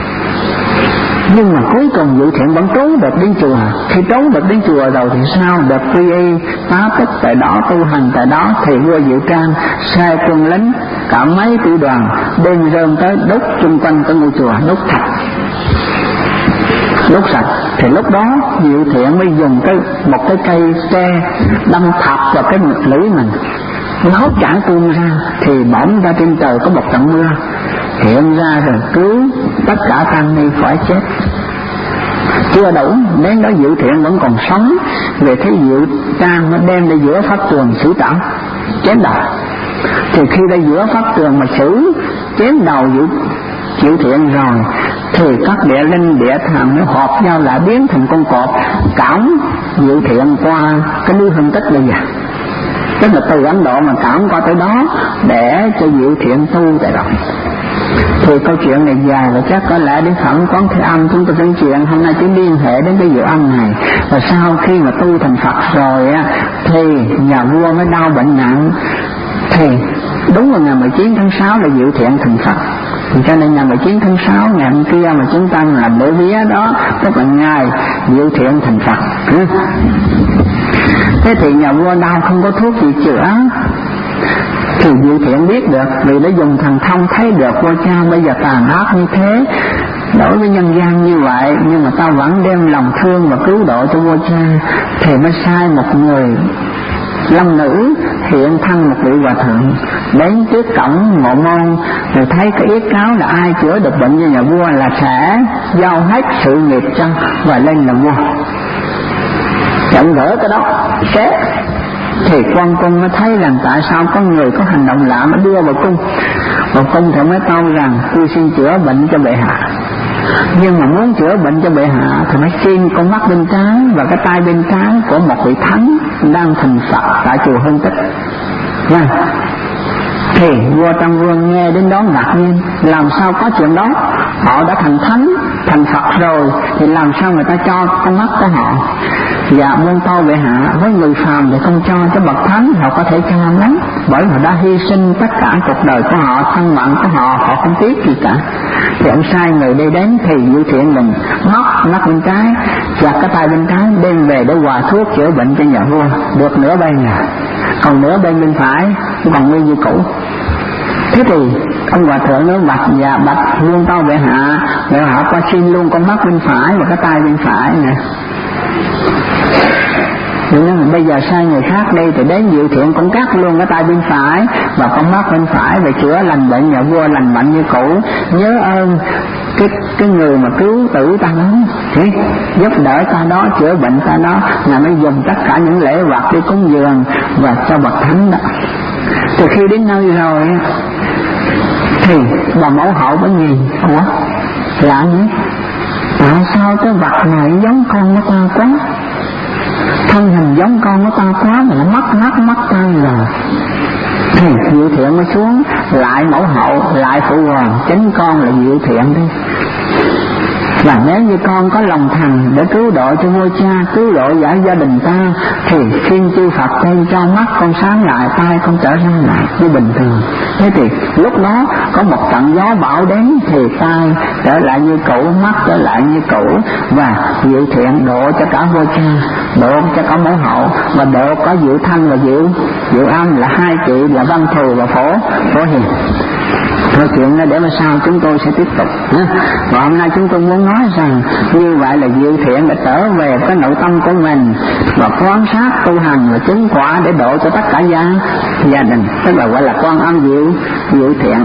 S1: Nhưng mà cuối cùng Diệu Thiện vẫn trốn được đến chùa. Khi trốn được đến chùa rồi thì sao? Được quy y tá túc tại đó, tu hành tại đó. Thì vua Diệu Trang sai quân lính cả mấy tiểu đoàn đem rơm tới đốt chung quanh cái ngôi chùa, đốt sạch đốt sạch. Thì lúc đó Diệu Thiện mới dùng cái một cái cây tre đâm thọc vào cái lưỡi mình, máu chảy tuôn ra. Thì bỗng ra trên trời có một trận mưa hiện ra rồi cứu tất cả tăng ni khỏi chết. Chưa đủ, đến đó Diệu Thiện vẫn còn sống, về thấy Diệu Trang nó đem đi giữa pháp tường xử trảm chém đầu. Thì khi đây giữa pháp tường mà xử chém đầu Diệu, Diệu Thiện rồi thì các địa linh địa thần nó họp nhau lại biến thành con cọp cõng Diệu Thiện qua cái núi Hưng Tích bây giờ. Tức là từ Ấn Độ mà cõng qua tới đó để cho Diệu Thiện tu tại đó. Thì câu chuyện này dài và chắc có lẽ đến khoảng Quán Thế Âm chúng tôi nói chuyện hôm nay chỉ liên hệ đến cái Diệu Âm này. Và sau khi mà tu thành Phật rồi á thì nhà vua mới đau bệnh nặng. Thì đúng vào ngày mười chín tháng sáu là Diệu Thiện thành Phật. Thì cho nên ngày mười chín tháng sáu ngày hôm kia mà chúng ta làm lễ vía đó, tức là ngày Diệu Thiện thành Phật. Thế thì nhà vua đau không có thuốc gì chữa. Thì Diệu Thiện biết được, vì đã dùng thần thông thấy được vua cha bây giờ tàn ác như thế đối với nhân gian như vậy, nhưng mà ta vẫn đem lòng thương và cứu độ cho vua cha. Thì mới sai một người long nữ hiện thân một vị hòa thượng đến trước cổng Ngộ Môn, rồi thấy cái yết cáo là ai chữa được bệnh cho nhà vua là sẽ giao hết sự nghiệp cho và lên làm vua. Chậm gỡ cái đó xét thì quan cung nó thấy rằng tại sao có người có hành động lạ mà đưa vào cung. Vào cung thì mới tâu rằng tôi xin chữa bệnh cho bệ hạ. Nhưng mà muốn chữa bệnh cho bệ hạ thì mới xin con mắt bên trái và cái tay bên trái của một vị thánh đang thành Phật tại chùa Hưng Tích. Vâng. Thì vua Tam Vương nghe đến đó ngạc nhiên, làm sao có chuyện đó? Họ đã thành thánh, thành Phật rồi thì làm sao người ta cho con mắt của họ? Dạ muôn tâu bệ hạ, với người phàm thì không cho, cho bậc thánh họ có thể cho lắm, bởi họ đã hy sinh tất cả cuộc đời của họ, thân mạng của họ, họ không tiếc gì cả. Thì ông sai người đi đến thì Diệu Thiện mình móc mắt bên trái và cái tay bên trái đem về để hòa thuốc chữa bệnh cho nhà vua, được nửa bên nè, còn nửa bên bên phải còn nguyên như cũ. Thế thì ông hòa thượng nói bạch và bạch luôn tâu bệ hạ, bệ hạ qua xin luôn con mắt bên phải và cái tay bên phải nè. Nhưng bây giờ sai người khác đây thì đến Diệu Thiện cũng cắt luôn cái tay bên phải và con mắt bên phải để chữa lành bệnh nhà vua lành bệnh như cũ. Nhớ ơn cái cái người mà cứu tử ta đó, thì giúp đỡ ta đó, chữa bệnh ta đó, là mới dùng tất cả những lễ vật đi cúng dường và cho bậc thánh đó. Từ khi đến nơi rồi thì bà mẫu hậu mới nhìn, ủa lạ nhỉ, tại sao cái vật này giống con nó ta quá, thân hình giống con nó ta quá mà nó mất mắt mất tay rồi. Thì Diệu Thiện mới xuống lại mẫu hậu, lại phụ hoàng, chính con là Diệu Thiện đi. Và nếu như con có lòng thành để cứu độ cho vua cha, cứu độ giải gia đình ta, thì xin chư Phật thêm cho mắt con sáng lại, tay con trở ra lại như bình thường. Thế thì lúc đó có một trận gió bão đến thì tay trở lại như cũ, mắt trở lại như cũ, và Diệu Thiện độ cho cả vua cha, độ cho cả mẫu hậu, và độ có Diệu Thanh và Diệu Diệu Âm là hai chị là Văn Thù và Phổ Phổ Hiền. Câu chuyện đó để mà sau chúng tôi sẽ tiếp tục. Và hôm nay chúng tôi muốn nói rằng như vậy là Diệu Thiện đã trở về cái nội tâm của mình và quan sát tu hành và chứng quả để độ cho tất cả gia gia đình, tức là gọi là Quan Âm Diệu Diệu Thiện.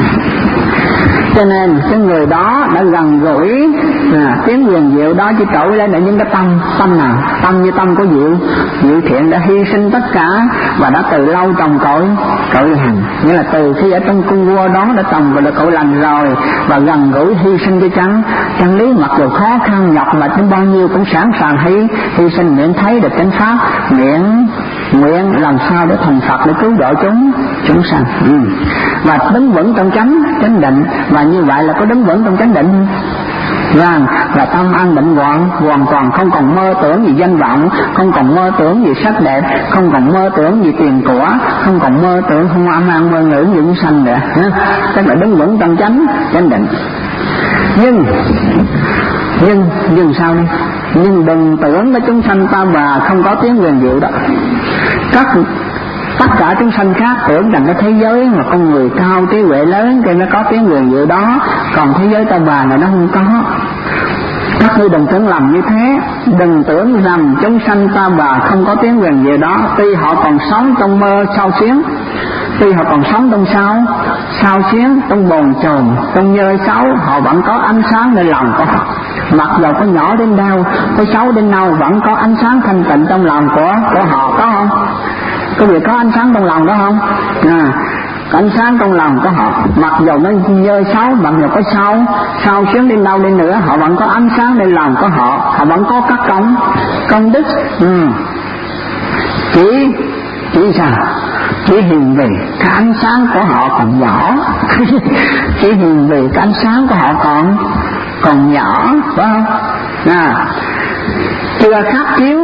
S1: Cho nên cái người đó đã gần gũi à, tiếng quyền diệu đó chỉ trỗi lên ở những cái tâm tâm nào tâm như tâm của Diệu Diệu Thiện đã hy sinh tất cả và đã từ lâu trồng cội cội lành, nghĩa là từ khi ở trong cung vua đó đã trồng và được cội lành rồi, và gần gũi hy sinh cái chân chân lý, mặc dù khó khăn nhọc mà đến bao nhiêu cũng sẵn sàng hy hy sinh, miễn thấy được chánh pháp, miễn nguyện làm sao để thành Phật để cứu độ chúng chúng sanh. Ừ. Và đứng vững trong chánh chánh định, và như vậy là có đứng vững trong chánh định Vâng, và tâm an định hoàn hoàn toàn, không còn mơ tưởng gì danh vọng, không còn mơ tưởng gì sắc đẹp, không còn mơ tưởng gì tiền của, không còn mơ tưởng không am an mơ ngữ những sanh nữa. Tức là đứng vững trong chánh chánh định. Nhưng nhưng nhưng sao đây? Nhưng đừng tưởng với chúng sanh ta bà không có tiếng quyền diệu đó. Các tất cả chúng sanh khác tưởng rằng cái thế giới mà con người cao trí huệ lớn thì nó có tiếng quyền diệu đó, còn thế giới ta bà này nó không có. Các ngươi đừng tưởng lầm như thế, đừng tưởng rằng chúng sanh ta bà không có tiếng quyền diệu đó. Tuy họ còn sống trong mơ sao xuyến, tuy họ còn sống trong sao sao xuyến, trong bồn chồn, trong nhơ xấu, họ vẫn có ánh sáng nơi lòng của họ. Mặc dầu có nhỏ đến đâu, có xấu đến đâu, vẫn có ánh sáng thanh tịnh trong lòng của của họ, có không? Có việc có ánh sáng trong lòng đó không? À, có ánh sáng trong lòng của họ, mặc dầu nó nhơ xấu, mặc dầu có sao sao xuyến đến đâu đi nữa, họ vẫn có ánh sángในlòng của họ, họ vẫn có các công công đức. Ừ. Chỉ chỉ sao? Chỉ hiện về cái ánh sáng của họ còn nhỏ, chỉ hiện về cái ánh sáng của họ còn còn nhỏ, phải không? À, chưa khắc chiếu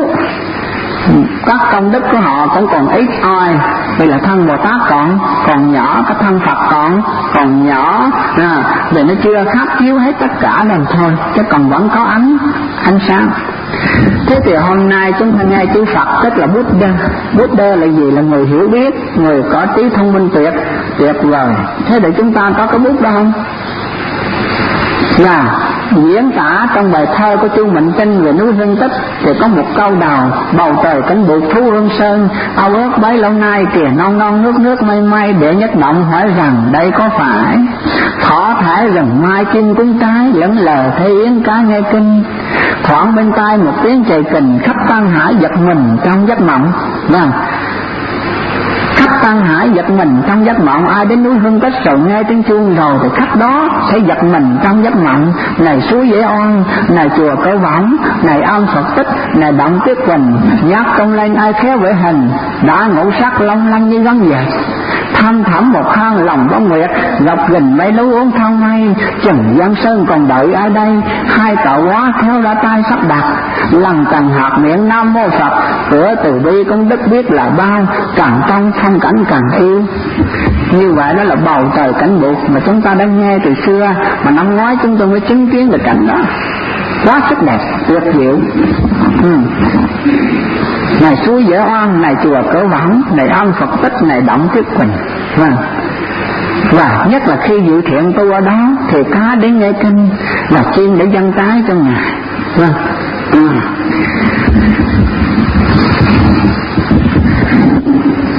S1: các công đức của họ cũng còn ít oi, vì là thân Bồ Tát còn còn nhỏ, cái thân Phật còn còn nhỏ, à, vì nó chưa khắc chiếu hết tất cả rồi thôi, chứ còn vẫn có ánh ánh sáng. Thế thì hôm nay chúng ta nghe chữ Phật tức là Buddha. Buddha là gì? Là người hiểu biết, người có trí thông minh tuyệt tuyệt vời. Thế để chúng ta có cái bút đó không? Là diễn tả trong bài thơ của Chu Mệnh Tinh về núi Hương Tích thì có một câu đầu: bầu trời cánh bụi thú hương sơn, ao ước bấy lâu nay kìa non non nước nước mây mây, để nhất động hỏi rằng đây có phải thỏ thải rừng mai chim cúng trái, lẫn lờ thế yến cá nghe kinh, thoảng bên tai một tiếng trời kình, khắp Tăng Hải giật mình trong giấc mộng. Vâng, khắp Tăng Hải giật mình trong giấc mộng. Ai đến núi Hương Tích rồi nghe tiếng chuông rồi thì khắp đó sẽ giật mình trong giấc mộng. Này suối Dễ Oan, này chùa Cơ Võng, này Am Phật Tích, này Động Tuyết Quỳnh, nhắc công lên ai khéo vẽ hình, đã ngũ sắc long lanh như gấm dệt, thăm thẳm một hang lòng bóng nguyệt, gặp gần mấy lú uống thao mây, Trần Giang Sơn còn đợi ai đây, hai tạo hóa khéo ra tay sắp đặt, lần cần hạt miệng Nam Mô Phật, cửa từ bi công đức biết là bao, càng trong phong cảnh càng yêu. Như vậy đó là bầu trời cảnh bụi mà chúng ta đã nghe từ xưa, mà năm ngoái chúng tôi mới chứng kiến được cảnh đó, quá sức đẹp tuyệt diệu. Ừ. Này suối Dễ Oan, này chùa Cơ Võng, này Am Phật Tích, này Động Tuyết Quỳnh. Vâng. Và nhất là khi Diệu Thiện tu ở đó thì cá đến nghe kinh và chim để dâng trái cho Ngài. Vâng. Ừ.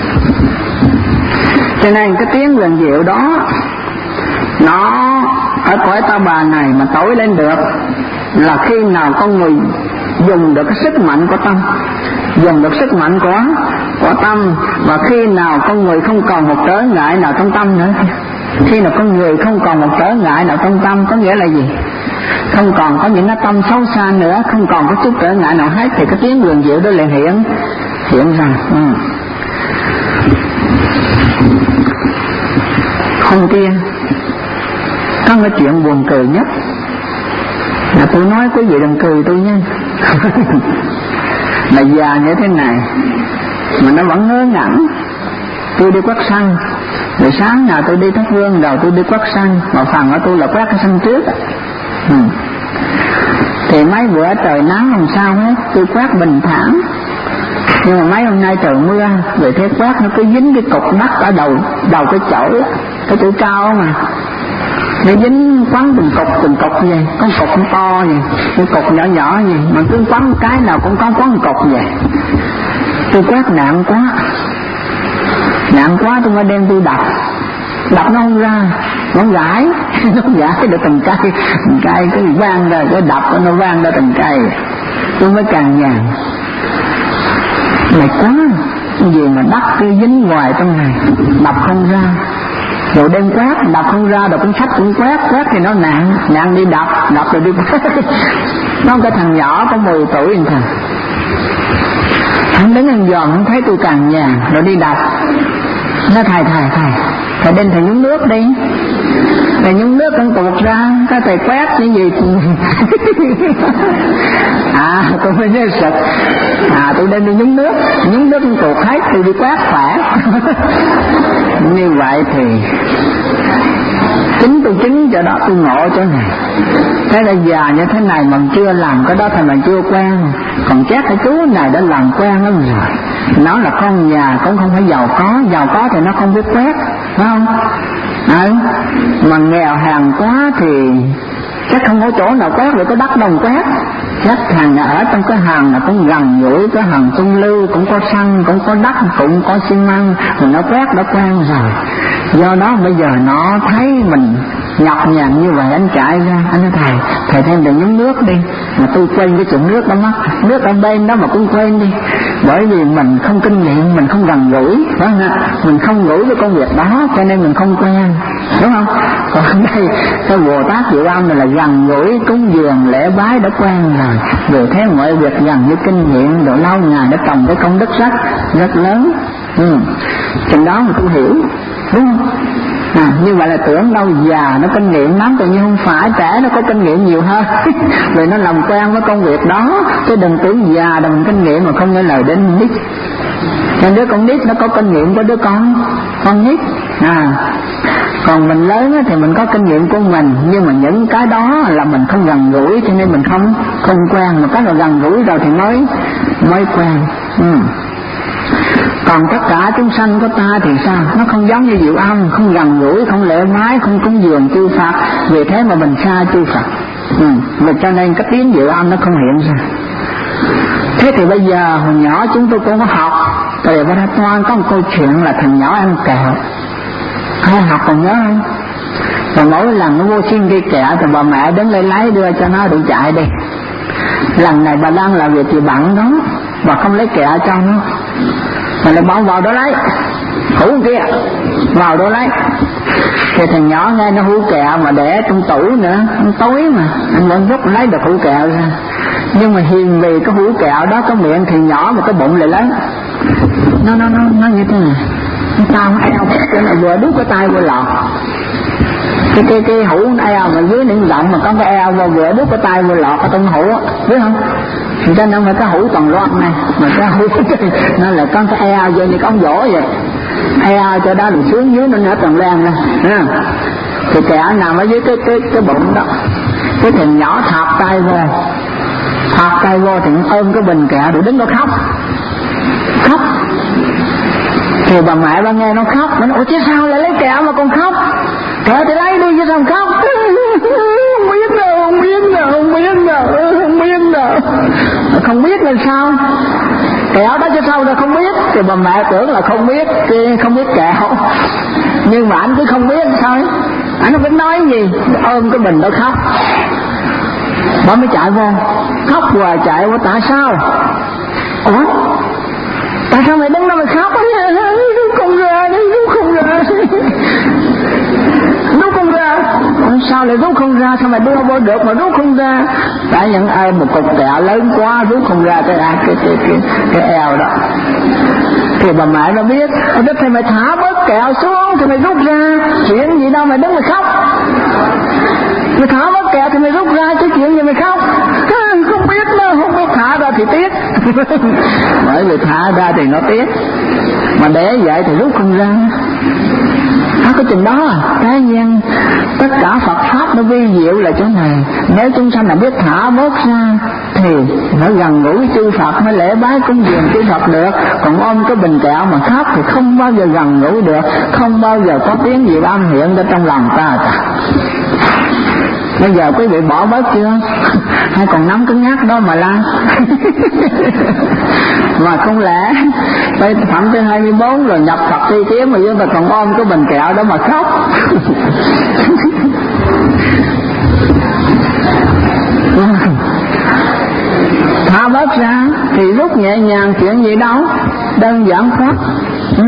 S1: Cho nên cái tiếng quyền diệu đó nó ở ở cõi ta bà này mà tối lên được là khi nào con người dùng được cái sức mạnh của tâm, dùng được sức mạnh của của tâm, và khi nào con người không còn một trở ngại nào trong tâm nữa. Khi nào con người không còn một trở ngại nào trong tâm có nghĩa là gì? Không còn có những cái tâm xấu xa nữa, không còn có chút trở ngại nào hết, thì cái tiếng quyền diệu đó liền hiện hiện ra. Ừ. Hôm kia có cái chuyện buồn cười nhất là tôi nói quý vị đừng cười tôi nha. Là già như thế này mà nó vẫn ngớ ngẩn. Tôi đi quét sân, rồi sáng nào tôi đi thắp hương, rồi tôi đi quét sân, mà phần của tôi là quét cái sân trước. Ừ. Thì mấy bữa trời nắng không sao hết, tôi quét bình thản. Nhưng mà mấy hôm nay trời mưa, rồi thế quét nó cứ dính cái cục đất ở đầu đầu cái chổi, cái chổi cao mà nó dính quấn từng cục từng cục vậy, có cục cũng to vậy, cái cục nhỏ nhỏ vậy, mà cứ quấn cái nào cũng có quấn cục vậy. Tôi quét nặng quá, nặng quá tôi mới đem tôi đập, đập nó không ra, nó gãi, nó gãi được từng cây, từng cây cái vang ra, cái đập nó vang ra từng cây. Tôi mới càng nhàn, mệt quá, cái gì mà đất cứ dính ngoài trong này, đập không ra. Rồi đem quét, đập không ra, đọc cuốn sách cũng quét, quét thì nó nặng, nặng đi đập, đập rồi đi quét. Nó cái thằng nhỏ có mười tuổi thằng hắn đứng ăn giòn, hắn thấy tôi càng nhàn, rồi đi đập. Nó thầy thầy thầy, thầy đem thầy nhúng nước đi. Thầy nhúng nước con tuột ra, cái thầy quét cái gì. À tôi mới nhớ sực, à tôi đem đi nhúng nước, nhúng nước con tuột hết, tôi đi quét khỏe. Như vậy thì chính tôi chính cho đó tôi ngộ chỗ này. Thế là già như thế này mà chưa làm cái đó thì mà chưa quen. Còn chắc cái chú này đã làm quen lắm rồi. Nó là con nhà cũng không phải giàu có, giàu có thì nó không biết quét, phải không? À, mà nghèo hàng quá thì chắc không có chỗ nào quét, rồi có đất đồng quét. Chắc hàng ở trong cái hàng là cũng gần gũi, cái hàng tung lưu cũng có xăng, cũng có đất, cũng có xi măng, rồi nó quét đã quen rồi. Do đó bây giờ nó thấy mình nhọc nhằn như vậy, anh chạy ra, anh nói thầy, thầy thêm đừng nhúng nước đi. Mà tôi quên cái chuyện nước đó mất, nước ở bên đó mà cũng quên đi. Bởi vì mình không kinh nghiệm, mình không gần gũi, phải không ạ? Mình không gũi với công việc đó, cho nên mình không quen, đúng không? Còn ở đây, cái Bồ Tát Diệu Âm này là gần gũi, cúng dường, lễ bái đã quen rồi. Rồi thế mọi việc gần như kinh nghiệm, rồi lâu ngày đã trồng cái công đức rất, rất lớn. Ừ. Chừng đó mà tôi hiểu, đúng không? À, như vậy là tưởng đâu già nó kinh nghiệm lắm, tự nhiên không phải, trẻ nó có kinh nghiệm nhiều hơn. Vì nó làm quen với công việc đó, chứ đừng tưởng già đừng kinh nghiệm mà không nghe lời đến nít. Nên đứa con nít nó có kinh nghiệm của đứa con con nít. À, còn mình lớn thì mình có kinh nghiệm của mình, nhưng mà những cái đó là mình không gần gũi, cho nên mình không không quen. Mà cái là gần gũi rồi thì mới mới quen. Ừ. Còn tất cả chúng sanh của ta thì sao? Nó không giống như Diệu Âm, không gần gũi, không lễ bái, không cúng dường chư Phật. Vì thế mà mình xa chư Phật. Ừ. Vì cho nên cái tiếng Diệu Âm nó không hiện ra. Thế thì bây giờ hồi nhỏ chúng tôi cũng có học. Tại vì Toan có một câu chuyện là thằng nhỏ ăn kẹo. Ai học còn nhớ không? Và mỗi lần nó vô xin cây kẹo thì bà mẹ đứng lên lấy đưa cho nó đừng chạy đi. Lần này bà đang làm việc gì bận đó, bà không lấy kẹo cho nó, mà lại bảo vào đó lấy, hũ kia, vào đó lấy. Thì thằng nhỏ nghe nó hũ kẹo mà để trong tủ nữa, tối mà, anh vẫn rút lấy được hũ kẹo ra. Nhưng mà hiền vì cái hũ kẹo đó có miệng thì nhỏ mà cái bụng lại lớn. Nó nó nó nó như thế này, tao eo cái này vừa đút cái tay vừa lọt. Cái cái cái hũ eo mà dưới những rộng mà có cái eo mà vừa đút cái tay vừa lọt ở trong hũ á, biết không? Thì cho nên phải cái hũ toàn loạn này, mà cái hũ nó là có cái eo vô như con vỗ vậy, eo cho đó được xuống dưới nó nữa toàn loạn này, ha. Thì kẻ nằm ở dưới cái cái cái bụng đó, cái thằng nhỏ thọc tay vô, thọc tay vô thì ôm cái bình kẹo rồi đứng đó khóc, khóc. Thì bà mẹ bà nghe nó khóc, nó nói ủa chứ sao lại lấy kẹo mà con khóc? Kẹo thì lấy đi chứ sao khóc? Không biết đâu, không biết đâu, không biết đâu, không biết đâu. Không biết là sao? Kẹo đó chứ sao là không biết? Thì bà mẹ tưởng là không biết, không biết kẹo. Nhưng mà anh cứ không biết sao ấy. Anh không biết nói gì, ôm cái bình đó khóc. Bà mới chạy vô, khóc hoài chạy vô, tại sao? Ủa? Tại sao mày đứng đó mày khóc? Rút không ra, rút không ra. Rút không ra. Sao lại rút không ra? Sao mày đưa vô được mà rút không ra? Tại nhận ôm một cục kẹo lớn quá, rút không ra cái cái cái cái, cái eo đó. Thì bà mẹ nó biết, Đức thì mày thả bớt kẹo xuống thì mày rút ra, chuyện gì đâu mày đứng mày khóc. Mày thả bớt kẹo thì mày rút ra, chứ chuyện gì mày khóc. Không biết nó, không biết thả ra thì tiếc. Bởi vì thả ra thì nó tiếc, mà để vậy thì rút không ra. Nó có chừng đó à. Thế nhiên tất cả Phật Pháp nó vi diệu là chỗ này. Nếu chúng sanh là biết thả bớt ra thì nó gần gũi chư Phật, mới lễ bái cúng dường chư Phật được. Còn ôm cái bình kẹo mà khóc thì không bao giờ gần gũi được, không bao giờ có tiếng gì âm hiện ra trong lòng ta cả. Bây giờ quý vị bỏ bớt chưa? Hay còn nắm cứng nhắc đó mà la? Mà không lẽ tới thậm tới hai mươi bốn rồi nhập Phật tri kiến mà chúng ta còn ôm cái bình kẹo đó mà khóc? Thả bớt ra thì rút nhẹ nhàng, chuyện gì đâu, đơn giản quá. ừ.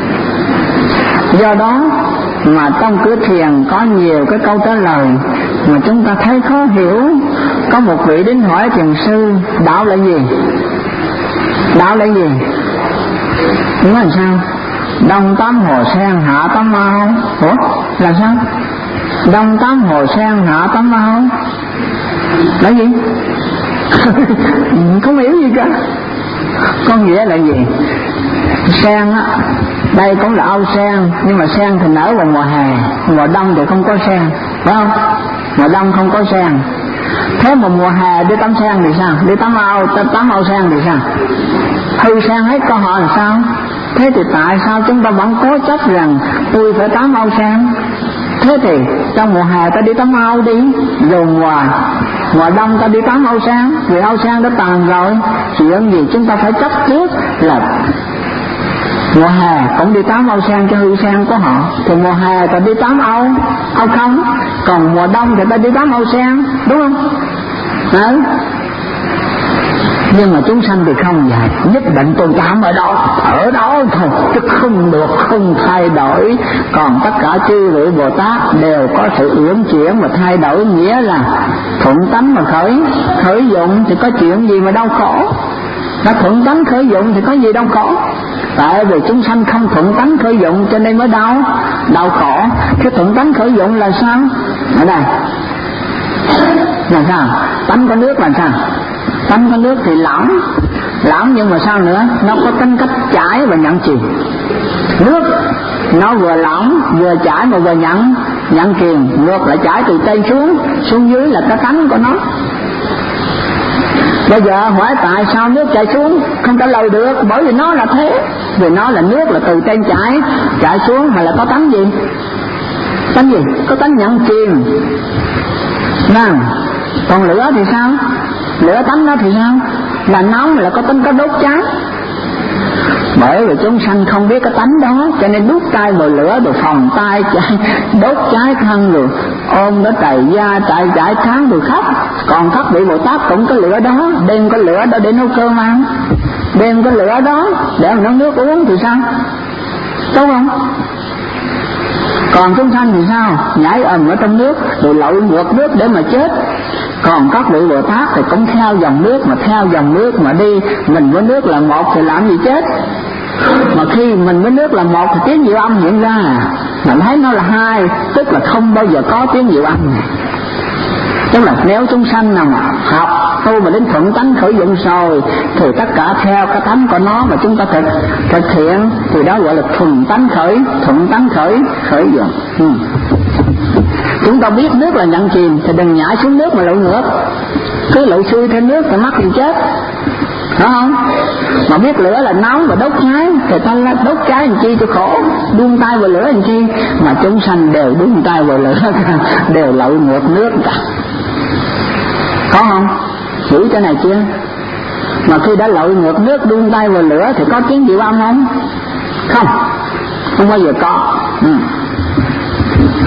S1: Do đó mà trong cửa thiền có nhiều cái câu trả lời mà chúng ta thấy khó hiểu. Có một vị đến hỏi thiền sư, đạo là gì? Đạo là gì? Đúng là sao? Đông tám hồ sen, hạ tám ao. Ủa? Là sao? Đông tám hồ sen, hạ tám ao là gì? Không hiểu gì cả. Có nghĩa là gì? Sen á, đây cũng là ao sen, nhưng mà sen thì nở vào mùa hè, mùa đông thì không có sen, phải không? Mùa đông không có sen. Thế mà mùa hè đi tắm sen thì sao? Đi tắm ao, tắm ao sen thì sao? Hư sen hết câu hỏi là sao? Thế thì tại sao chúng ta vẫn cố chấp rằng tôi phải tắm ao sen? Thế thì trong mùa hè ta đi tắm ao đi, rồi mùa mùa đông ta đi tắm ao sen, vì ao sen đã tàn rồi. Chuyện gì chúng ta phải chấp trước là mùa hè cũng đi tắm ao sen cho hư sen của họ, thì mùa hè ta đi tắm ao ao không, còn mùa đông thì ta đi tắm ao sen, đúng không? Đấy. Nhưng mà chúng sanh thì không vậy, nhất định tôi tạm ở đó, ở đó thôi, chứ không được, không thay đổi. Còn tất cả chư vị Bồ Tát đều có sự uyển chuyển và thay đổi, nghĩa là thuận tánh mà khởi khởi dụng thì có chuyện gì mà đau khổ. Nó thuận tánh khởi dụng thì có gì đau khổ. Tại vì chúng sanh không thuận tánh khởi dụng cho nên mới đau đau khổ. Cái thuận tánh khởi dụng là sao? Ở đây là sao? Tánh có nước là sao? Tánh có nước thì lõm, lõm nhưng mà sao nữa? Nó có tính cách chảy và nhận chìm. Nước nó vừa lõm vừa chảy mà vừa nhận nhận chìm, ngược lại chảy từ trên xuống, xuống dưới là cái tánh của nó. Bây giờ hỏi tại sao nước chảy xuống, không trả lời được, bởi vì nó là thế. Vì nó là nước, là từ trên chảy chảy xuống, mà là có tánh gì? Tánh gì? Có tánh nhận chìm. Nào, còn lửa thì sao? Lửa tánh đó thì sao? Là nóng, là có tính có đốt cháy. Bởi vì chúng sanh không biết cái tánh đó, cho nên đút tay vào lửa rồi phòng tay cháy, đốt cháy thân rồi ôm nó trầy da chạy chạy tháng rồi khóc. Còn các vị Bồ Tát cũng có lửa đó, đem có lửa đó để nấu cơm ăn, đem có lửa đó để mà nấu nước uống thì sao? Đúng không? Còn chúng sanh thì sao? Nhảy ầm ở trong nước rồi lội ngược nước để mà chết. Còn các vị Bồ Tát thì cũng theo dòng nước, mà theo dòng nước mà đi. Mình với nước là một thì làm gì chết. Mà khi mình với nước là một thì tiếng diệu âm hiện ra, mình thấy nó là hai, tức là không bao giờ có tiếng diệu âm này. Tức là nếu chúng sanh nào mà học tu mà đến thuận tánh khởi dụng rồi thì tất cả theo cái tánh của nó mà chúng ta thực thực hiện thì đó gọi là thuần tánh khởi, thuận tánh khởi khởi dụng. ừ. Chúng ta biết nước là nhận chìm thì đừng nhảy xuống nước mà lội ngược, cứ lội xuôi theo nước thì mắc thì chết, phải không? Mà biết lửa là nóng và đốt cháy thì ta đốt cháy làm chi cho khổ, đun tay vào lửa làm chi. Mà chúng sanh đều đun tay vào lửa đều lội ngược nước cả, có không? Hiểu cái này chưa? Mà khi đã lội ngược nước đun tay vào lửa thì có tiếng diệu âm không? Không, không bao giờ có. ừ.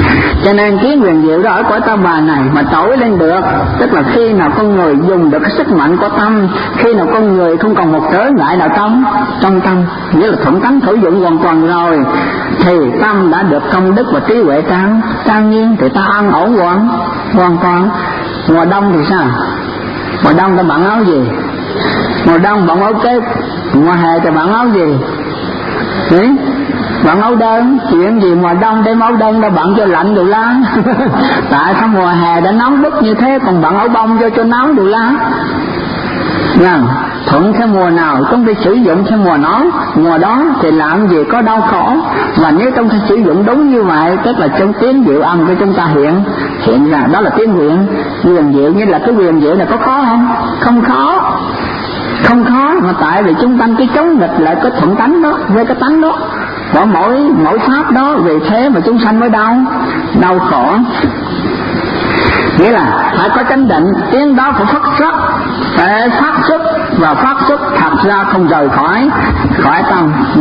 S1: Cho nên tiếng huyền diệu đó ở cõi ta bà này mà trỗi lên được, tức là khi nào con người dùng được cái sức mạnh của tâm, khi nào con người không còn một trở ngại nào trong trong tâm, nghĩa là thuận tánh thử dụng hoàn toàn rồi, thì tâm đã được công đức và trí huệ trang trang nhiên, thì ta ăn ổn hoàn hoàn toàn. Mùa đông thì sao? Mùa đông ta bận áo gì? Mùa đông bận áo kép, mùa hè thì bận áo gì? Ừ? Bận áo đơn, chuyện gì mùa đông đem áo đơn đã bận cho lạnh đủ lá. Tại sao mùa hè đã nóng bức như thế còn bận áo bông cho cho nóng đủ lá? Nha, thuận theo mùa nào chúng ta sử dụng theo mùa đó, mùa đó thì làm gì có đau khổ. Và nếu chúng ta sử dụng đúng như vậy, tức là trong tiếng diệu âm của chúng ta hiện hiện ra, đó là tiếng huyền huyền diệu. Như là cái huyền diệu này có khó không? Không khó, không khó, mà tại vì chúng ta cái chống nghịch lại cái thuận tánh đó với cái tánh đó, của mỗi mỗi pháp đó, vì thế mà chúng sanh mới đau đau khổ. Nghĩa là phải có chánh định, tiếng đó phải phát xuất, phải phát xuất, và phát xuất thật ra không rời khỏi khỏi tâm. Ừ.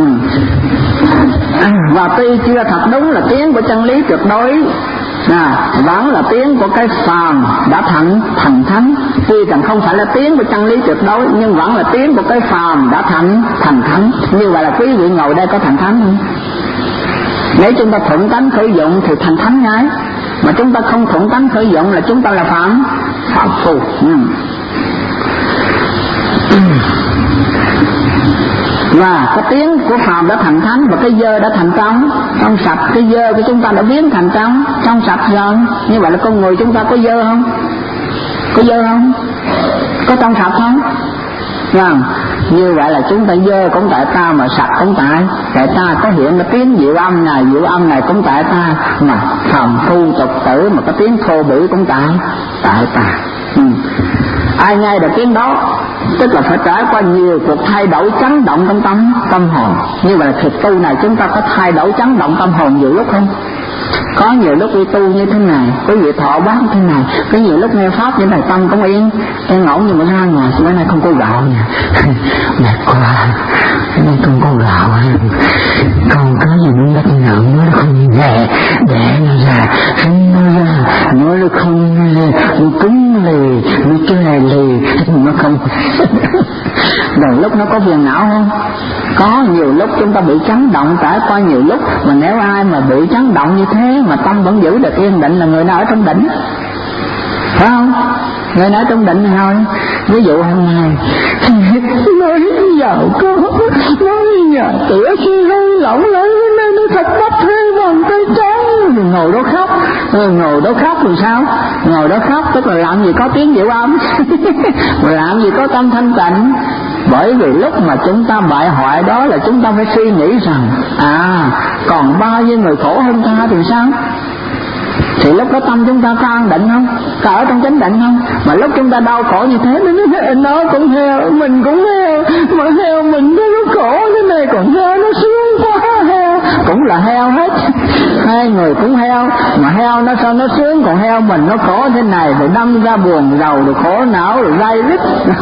S1: Và tuy chưa thật đúng là tiếng của chân lý tuyệt đối, à, vẫn là tiếng của cái phàm đã thành thành thánh. Tuy rằng không phải là tiếng của chân lý tuyệt đối, nhưng vẫn là tiếng của cái phàm đã thành thành thánh. Như vậy là quý vị ngồi đây có thành thánh không? Nếu chúng ta thuận tánh khởi dụng thì thành thánh ngay, mà chúng ta không thuận tánh khởi dụng là chúng ta là phạm phạm phu. Ừ. Và cái tiếng của phàm đã thành thánh, và cái dơ đã thành trong trong sạch. Cái dơ của chúng ta đã biến thành trong trong sạch rồi. Như vậy là con người chúng ta có dơ không? Có dơ không? Có trong sạch không? Vâng. Như vậy là chúng ta dơ cũng tại ta, mà sạch cũng tại tại ta. Có hiện cái tiếng diệu âm này, diệu âm này cũng tại ta, mà phàm phu tục tử mà cái tiếng thô bỉ cũng tại tại ta. Ừ. Ai nghe được tiếng đó tức là phải trải qua nhiều cuộc thay đổi chấn động trong tâm tâm hồn. Như vậy là thực tu này chúng ta có thay đổi chấn động tâm hồn nhiều lúc không? Có nhiều lúc đi tu như thế này, có vị thọ bán thế này, có nhiều lúc nghe pháp như này tâm cũng yên yên ổn, nhưng mà ra ngoài bữa nay không có gạo nha. Mệt quá, bữa nay không có gạo, còn có gì nó đất nặng nó không nhẹ để nó ra, nó ra nó nó không nó cứng lì, nó chê lì, nó không. Rồi lúc nó có phiền não không? Có nhiều lúc chúng ta bị chấn động, trải qua nhiều lúc, mà nếu ai mà bị chấn động như thế mà tâm vẫn giữ được yên định là người nào ở trong đỉnh, phải không? Người nào ở trong định thôi. Ví dụ hôm nay nói giàu có, nói nhà cửa khi hơi lỏng lấy, nên nó thật bắt hơi bằng tay trắng, ngồi đó khóc. Ừ, ngồi đó khóc thì sao? Ngồi đó khóc tức là làm gì có tiếng diệu âm, mà làm gì có tâm thanh tịnh. Bởi vì lúc mà chúng ta bại hoại đó là chúng ta phải suy nghĩ rằng à, còn bao nhiêu người khổ hơn ta thì sao? Thì lúc đó tâm chúng ta có an định không? Có ở trong chánh định không? Mà lúc chúng ta đau khổ như thế, nó, nó cũng heo, mình cũng heo, mà heo mình nó khổ thế này, còn heo nó sướng quá. Heo cũng là heo hết, hai người cũng heo, mà heo nó sao nó sướng, còn heo mình nó khổ thế này, rồi đâm ra buồn rầu, rồi khổ não, rồi gai rít.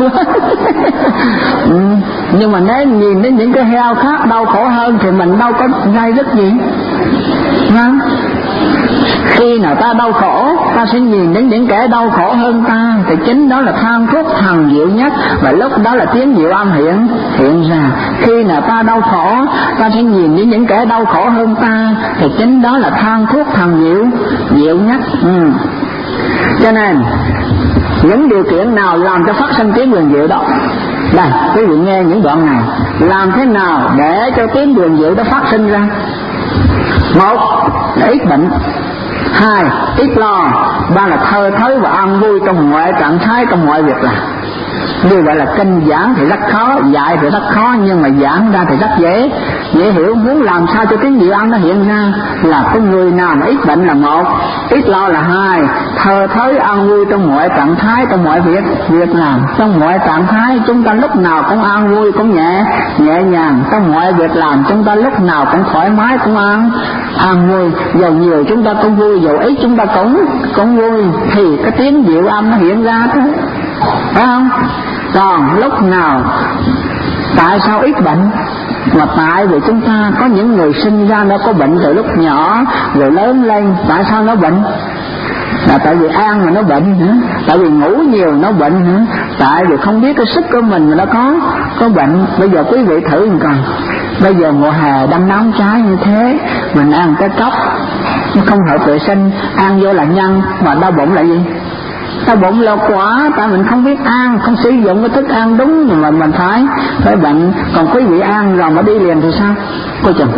S1: Ừ. Nhưng mà nếu nhìn đến những cái heo khác đau khổ hơn thì mình đâu có gai rít gì. Vâng. Khi nào ta đau khổ, ta sẽ nhìn đến những kẻ đau khổ hơn ta, thì chính đó là than thuốc thần diệu nhất, và lúc đó là tiếng diệu âm hiện hiện ra. Khi nào ta đau khổ, ta sẽ nhìn đến những kẻ đau khổ hơn ta, thì chính đó là than thuốc thần diệu diệu nhất. Ừ. Cho nên những điều kiện nào làm cho phát sinh tiếng huyền diệu đó? Đây, quý vị nghe những đoạn này. Làm thế nào để cho tiếng huyền diệu đó phát sinh ra? Một là ít bệnh, hai ít lo, ba là thơ thới và an vui trong mọi trạng thái, trong mọi việc làm. Như vậy là kinh giảng thì rất khó, dạy thì rất khó, nhưng mà giảng ra thì rất dễ dễ hiểu. Muốn làm sao cho tiếng diệu âm nó hiện ra là có người nào mà ít bệnh là một, ít lo là hai, thơ thới an vui trong mọi trạng thái, trong mọi việc việc làm. Trong mọi trạng thái chúng ta lúc nào cũng an vui, cũng nhẹ nhẹ nhàng. Trong mọi việc làm chúng ta lúc nào cũng thoải mái, cũng an an vui. Dầu nhiều chúng ta cũng vui, dầu ít chúng ta cũng cũng vui, thì cái tiếng diệu âm nó hiện ra thôi, phải không? Còn lúc nào tại sao ít bệnh? Mà tại vì chúng ta có những người sinh ra nó có bệnh từ lúc nhỏ rồi lớn lên, tại sao nó bệnh? Là tại vì ăn mà nó bệnh hả? Tại vì ngủ nhiều nó bệnh hả? Tại vì không biết cái sức của mình mà nó có có bệnh. Bây giờ quý vị thử một coi, bây giờ mùa hè đang nóng trái như thế, mình ăn cái cốc nó không hợp vệ sinh, ăn vô là nhân, mà đau bụng là gì? Đau bụng là quả, tại mình không biết ăn, không sử dụng cái thức ăn đúng mà mình phải phải bệnh. Còn quý vị ăn rồi mà đi liền thì sao? Coi chừng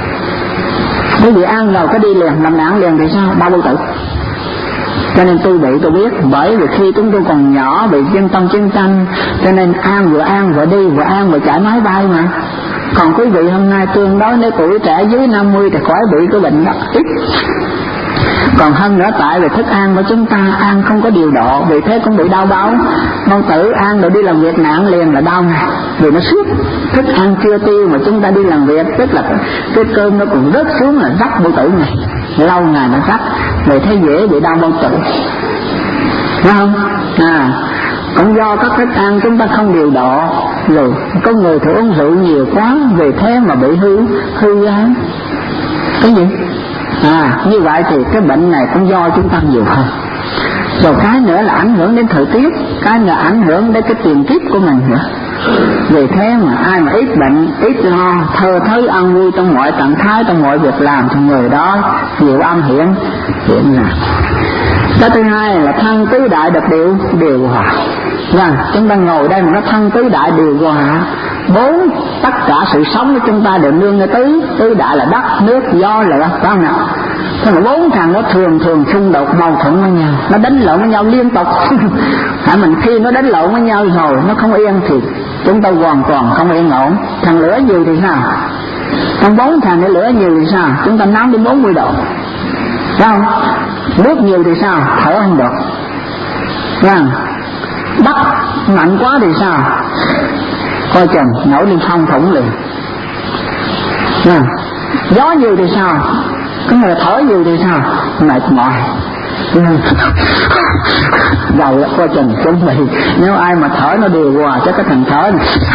S1: quý vị ăn rồi có đi liền, làm nạn liền thì sao? Đau bao tử. Cho nên tôi bị tôi biết, bởi vì khi chúng tôi còn nhỏ bị dân tâm chiến tranh, cho nên ăn vừa ăn vừa đi, vừa ăn vừa chạy máy bay mà. Còn quý vị hôm nay tương đối nếu tuổi trẻ dưới năm mươi thì khỏi bị cái bệnh đó ít. Còn hơn nữa tại vì thức ăn của chúng ta ăn không có điều độ, vì thế cũng bị đau bao bao tử. Ăn rồi đi làm việc nặng liền là đau này, vì nó suốt thức ăn chưa tiêu mà chúng ta đi làm việc, tức là cái cơm nó cũng rớt xuống là rắc bao tử này, lâu ngày nó rắc, vì thế dễ bị đau bao tử, phải không? À, cũng do các thức ăn chúng ta không điều độ, rồi có người thì uống rượu nhiều quá, vì thế mà bị hư hư ra cái gì. À, như vậy thì cái bệnh này cũng do chúng ta nhiều hơn. Rồi cái nữa là ảnh hưởng đến thời tiết, cái nữa ảnh hưởng đến cái tiền kiếp của mình nữa. Vì thế mà ai mà ít bệnh, ít lo, thơ thới ăn vui trong mọi trạng thái, trong mọi việc làm thì người đó nhiều âm hiển hiện là. Cái thứ hai là thân tứ đại được điều điều hòa. Vâng, chúng ta ngồi đây mà nó thân tứ đại điều hòa, bốn tất cả sự sống của chúng ta đều nương nơi tứ, tứ đại là đất, nước, gió, lửa, phải không nào? Thế mà bốn thằng nó thường thường xung đột mâu thuẫn với nhau, nó đánh lộn với nhau liên tục. Hả, mình khi nó đánh lộn với nhau rồi nó không yên thì chúng ta hoàn toàn không yên ổn. Thằng lửa nhiều thì sao? Thằng bốn thằng để lửa nhiều thì sao? Chúng ta nóng đến bốn mươi độ, phải không? Nước nhiều thì sao? Thở không được, phải không? Đất mạnh quá thì sao? Coi chừng nổi lên phong thủng liền. À, gió nhiều thì sao? Cái người thở nhiều thì sao? Mệt mỏi. Đầu là coi chừng chuẩn bị. Nếu ai mà thở nó điều hòa chắc cái thằng thở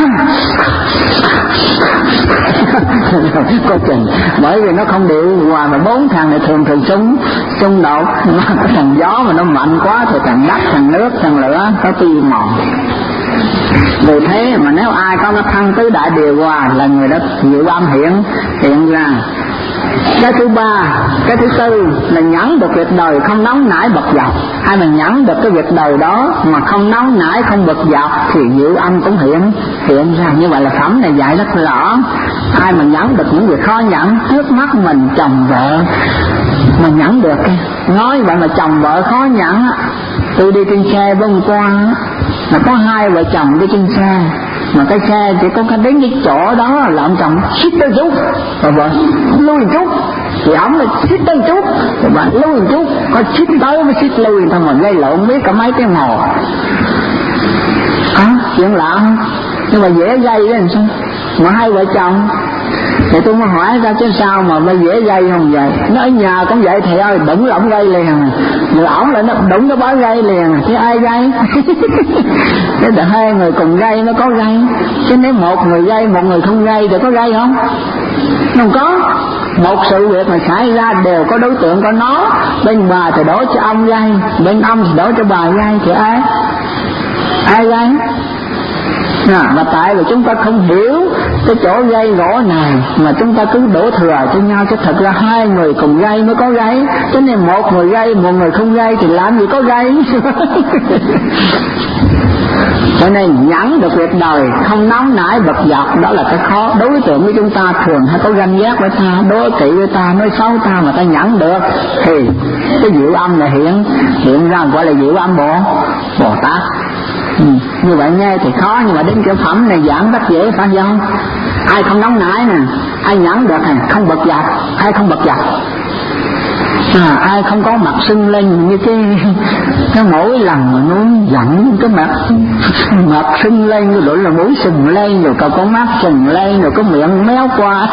S1: coi chừng, bởi vì nó không điều hòa mà bốn thằng này thường thường xung xung đột. Cái thằng gió mà nó mạnh quá thì thằng đất, thằng nước, thằng lửa có tiêu mòn. Vì thế mà nếu ai có cái thân tứ đại điều hòa là người đó chịu âm hiển hiện ra. Cái thứ ba, cái thứ tư là nhẫn được việc đời không nóng nảy bật dọc. Ai mà nhẫn được cái việc đời đó mà không nóng nảy không bật dọc thì diệu âm cũng hiện hiện ra. Như vậy là phẩm này dạy rất rõ. Ai mà nhẫn được những việc khó nhẫn, trước mắt mình chồng vợ mà nhẫn được, nói vậy mà chồng vợ khó nhẫn. Tôi đi trên xe hôm qua mà có hai vợ chồng đi trên xe, mà cái xe chỉ có cái đến cái chỗ đó là ông chồng xích tới chút rồi vợ lui một chút, thì ổng là xích tới chút rồi vợ lui một chút, có xích tới mới xích lui thôi mà gây lộn biết cả mấy tiếng hồ. À, chuyện lạ không? Nhưng mà dễ gây đó làm sao? Mà hai vợ chồng thì tôi mới hỏi ra chứ sao mà bây dễ gây không vậy? Nó ở nhà cũng vậy thầy ơi, đụng là ổng gây liền, rồi ổng lại nó đụng nó bói gây liền, thế ai gây? Thế là hai người cùng gây nó có gây, chứ nếu một người gây một người không gây thì có gây không? Không có. Một sự việc mà xảy ra đều có đối tượng có nó, bên bà thì đổ cho ông gây, bên ông thì đổ cho bà gây, thì ai ai gây? À, mà tại vì chúng ta không hiểu cái chỗ gây gỗ này mà chúng ta cứ đổ thừa cho nhau, chứ thật ra hai người cùng gây mới có gây. Cho nên một người gây một người không gây thì làm gì có gây. Cho nên nhẫn được việc đời không nóng nảy bật dọc, đó là cái khó. Đối tượng với chúng ta thường hay có ganh ghét với ta, đố kỵ với ta, nói xấu ta mà ta nhẫn được thì cái diệu âm này hiện hiện ra gọi là diệu âm Bồ Bồ Tát. Ừ, như vậy nghe thì khó, nhưng mà đến cái phẩm này giảng rất dễ, phải không? Ai không nóng nảy nè, ai nhẫn được nè, không bật dọc, ai không bật dọc. À, ai không có mặt sưng lên như cái cái mỗi lần mà nó giận cái mặt mặt sưng lên, rồi là mũi sừng lên, rồi còn con mắt sừng lên, rồi có miệng méo qua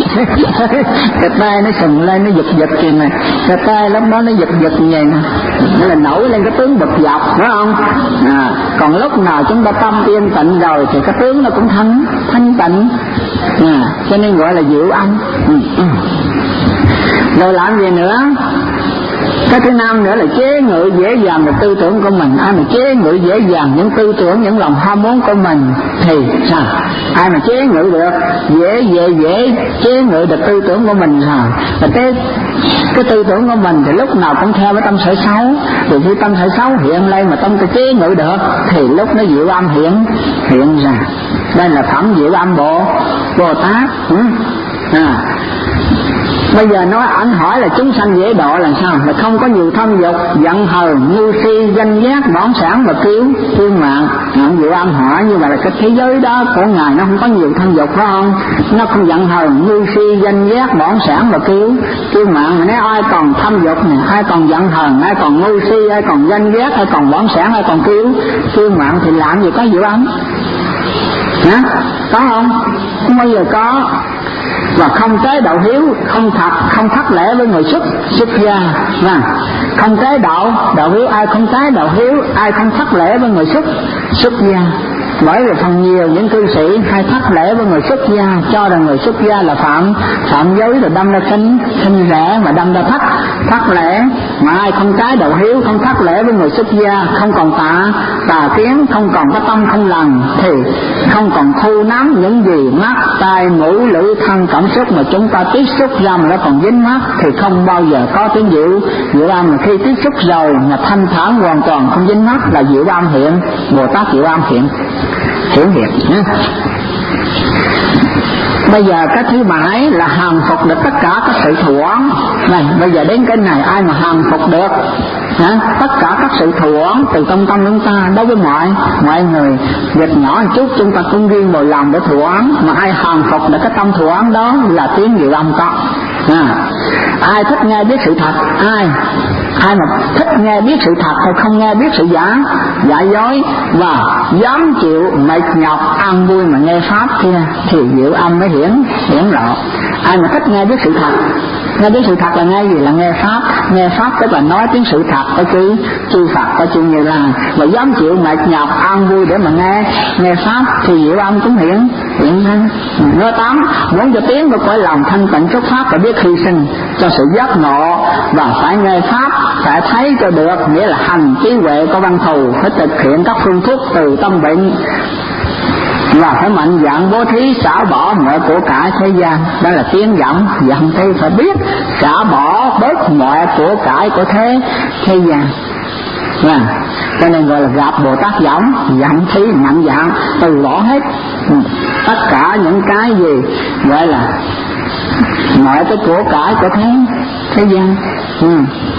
S1: cái tay nó sừng lên, nó giật giật kìa nè, cái tay lúc đó nó giật giật như vậy nè, nó là nổi lên cái tướng bực dọc, phải không? À, còn lúc nào chúng ta tâm yên tịnh rồi thì cái tướng nó cũng thanh thanh tịnh, à, cho nên gọi là diệu âm. Ừ, ừ. Rồi làm gì nữa? Cái thứ năm nữa là chế ngự dễ dàng được tư tưởng của mình. Ai mà chế ngự dễ dàng những tư tưởng, những lòng ham muốn của mình thì sao? Ai mà chế ngự được dễ dễ dễ chế ngự được tư tưởng của mình hả? Và cái cái tư tưởng của mình thì lúc nào cũng theo cái tâm sở xấu. Thì khi tâm sở xấu hiện lên mà tâm ta chế ngự được thì lúc nó diệu âm hiện hiện ra. Đây là phẩm diệu âm bộ Bồ Tát. Ừ. À. Bây giờ nói ảnh hỏi là chúng sanh dễ độ là sao? Là không có nhiều tham dục, giận hờn, ngu si, danh giác, bỏng sản và kiêu kiêu mạn. Ngạn diệu âm hỏi như vậy là cái thế giới đó của ngài nó không có nhiều tham dục, phải không? Nó không giận hờn, ngu si, danh giác, bỏng sản và kiêu kiêu mạn. Mà nếu ai còn tham dục này, ai còn giận hờn, ai còn ngu si, ai còn danh giác, ai còn bỏng sản, ai còn kiêu kiêu mạn thì làm gì có diệu âm? Hả? Có không? Không bao giờ có. Và không tế đạo hiếu, không thật, không thất lễ với người xuất xuất gia, và không tế đạo đạo hiếu. Ai không tế đạo hiếu, ai không thất lễ với người xuất xuất gia. Bởi vì phần nhiều những cư sĩ hay thất lễ với người xuất gia, cho rằng người xuất gia là phạm phạm giới, rồi đâm ra khinh khinh rẻ mà đâm ra thất thất lễ. Mà ai không trái đạo hiếu, không thất lễ với người xuất gia, không còn tà tà kiến, không còn có tâm không lành, thì không còn thu nắm những gì mắt tai mũi lưỡi thân cảm xúc mà chúng ta tiếp xúc ra mà nó còn dính mắt, thì không bao giờ có tiếng diệu diệu âm. Mà khi tiếp xúc rồi mà thanh thản hoàn toàn không dính mắt là diệu âm hiện, Bồ Tát diệu âm hiện hiển hiện nhé. Bây giờ cái thứ bảy là hàng phục được tất cả các sự thuẫn này. Bây giờ đến cái này ai mà hàng phục được hả? Tất cả các sự thuẫn từ trong tâm chúng ta đối với mọi mọi người, việc nhỏ một chút chúng ta cũng riêng vào lòng để thuẫn. Mà ai hàng phục được cái tâm thuẫn đó là tiếng diệu âm có. À, ai thích nghe biết sự thật, ai ai mà thích nghe biết sự thật hay không nghe biết sự giả giả dối và dám chịu mệt nhọc an vui mà nghe pháp kia thì diệu âm mới hiển hiển lộ. Ai mà thích nghe biết sự thật, nghe biết sự thật là nghe gì? Là nghe pháp. Nghe pháp tức là nói tiếng sự thật của chư chư Phật, của chư Như Lai, và dám chịu mệt nhọc an vui để mà nghe nghe pháp thì diệu âm cũng hiển hiển ra. Nói tám, muốn cho tiếng của cõi lòng thanh tịnh xuất pháp phải biết hy sinh cho sự giác ngộ, và phải nghe pháp, phải thấy cho được, nghĩa là hành trí huệ có văn thù, phải thực hiện các phương thuốc từ tâm bệnh, và phải mạnh dạn bố thí xả bỏ mọi của cải thế gian. Đó là tiếng giọng giọng thì phải biết xả bỏ bớt mọi của cải của thế thế gian. À, cho nên gọi là gặp Bồ Tát giọng giọng thí mạnh dạn từ bỏ hết ừ, tất cả những cái gì gọi là mọi cái của cải của thế thế gian. Ừ.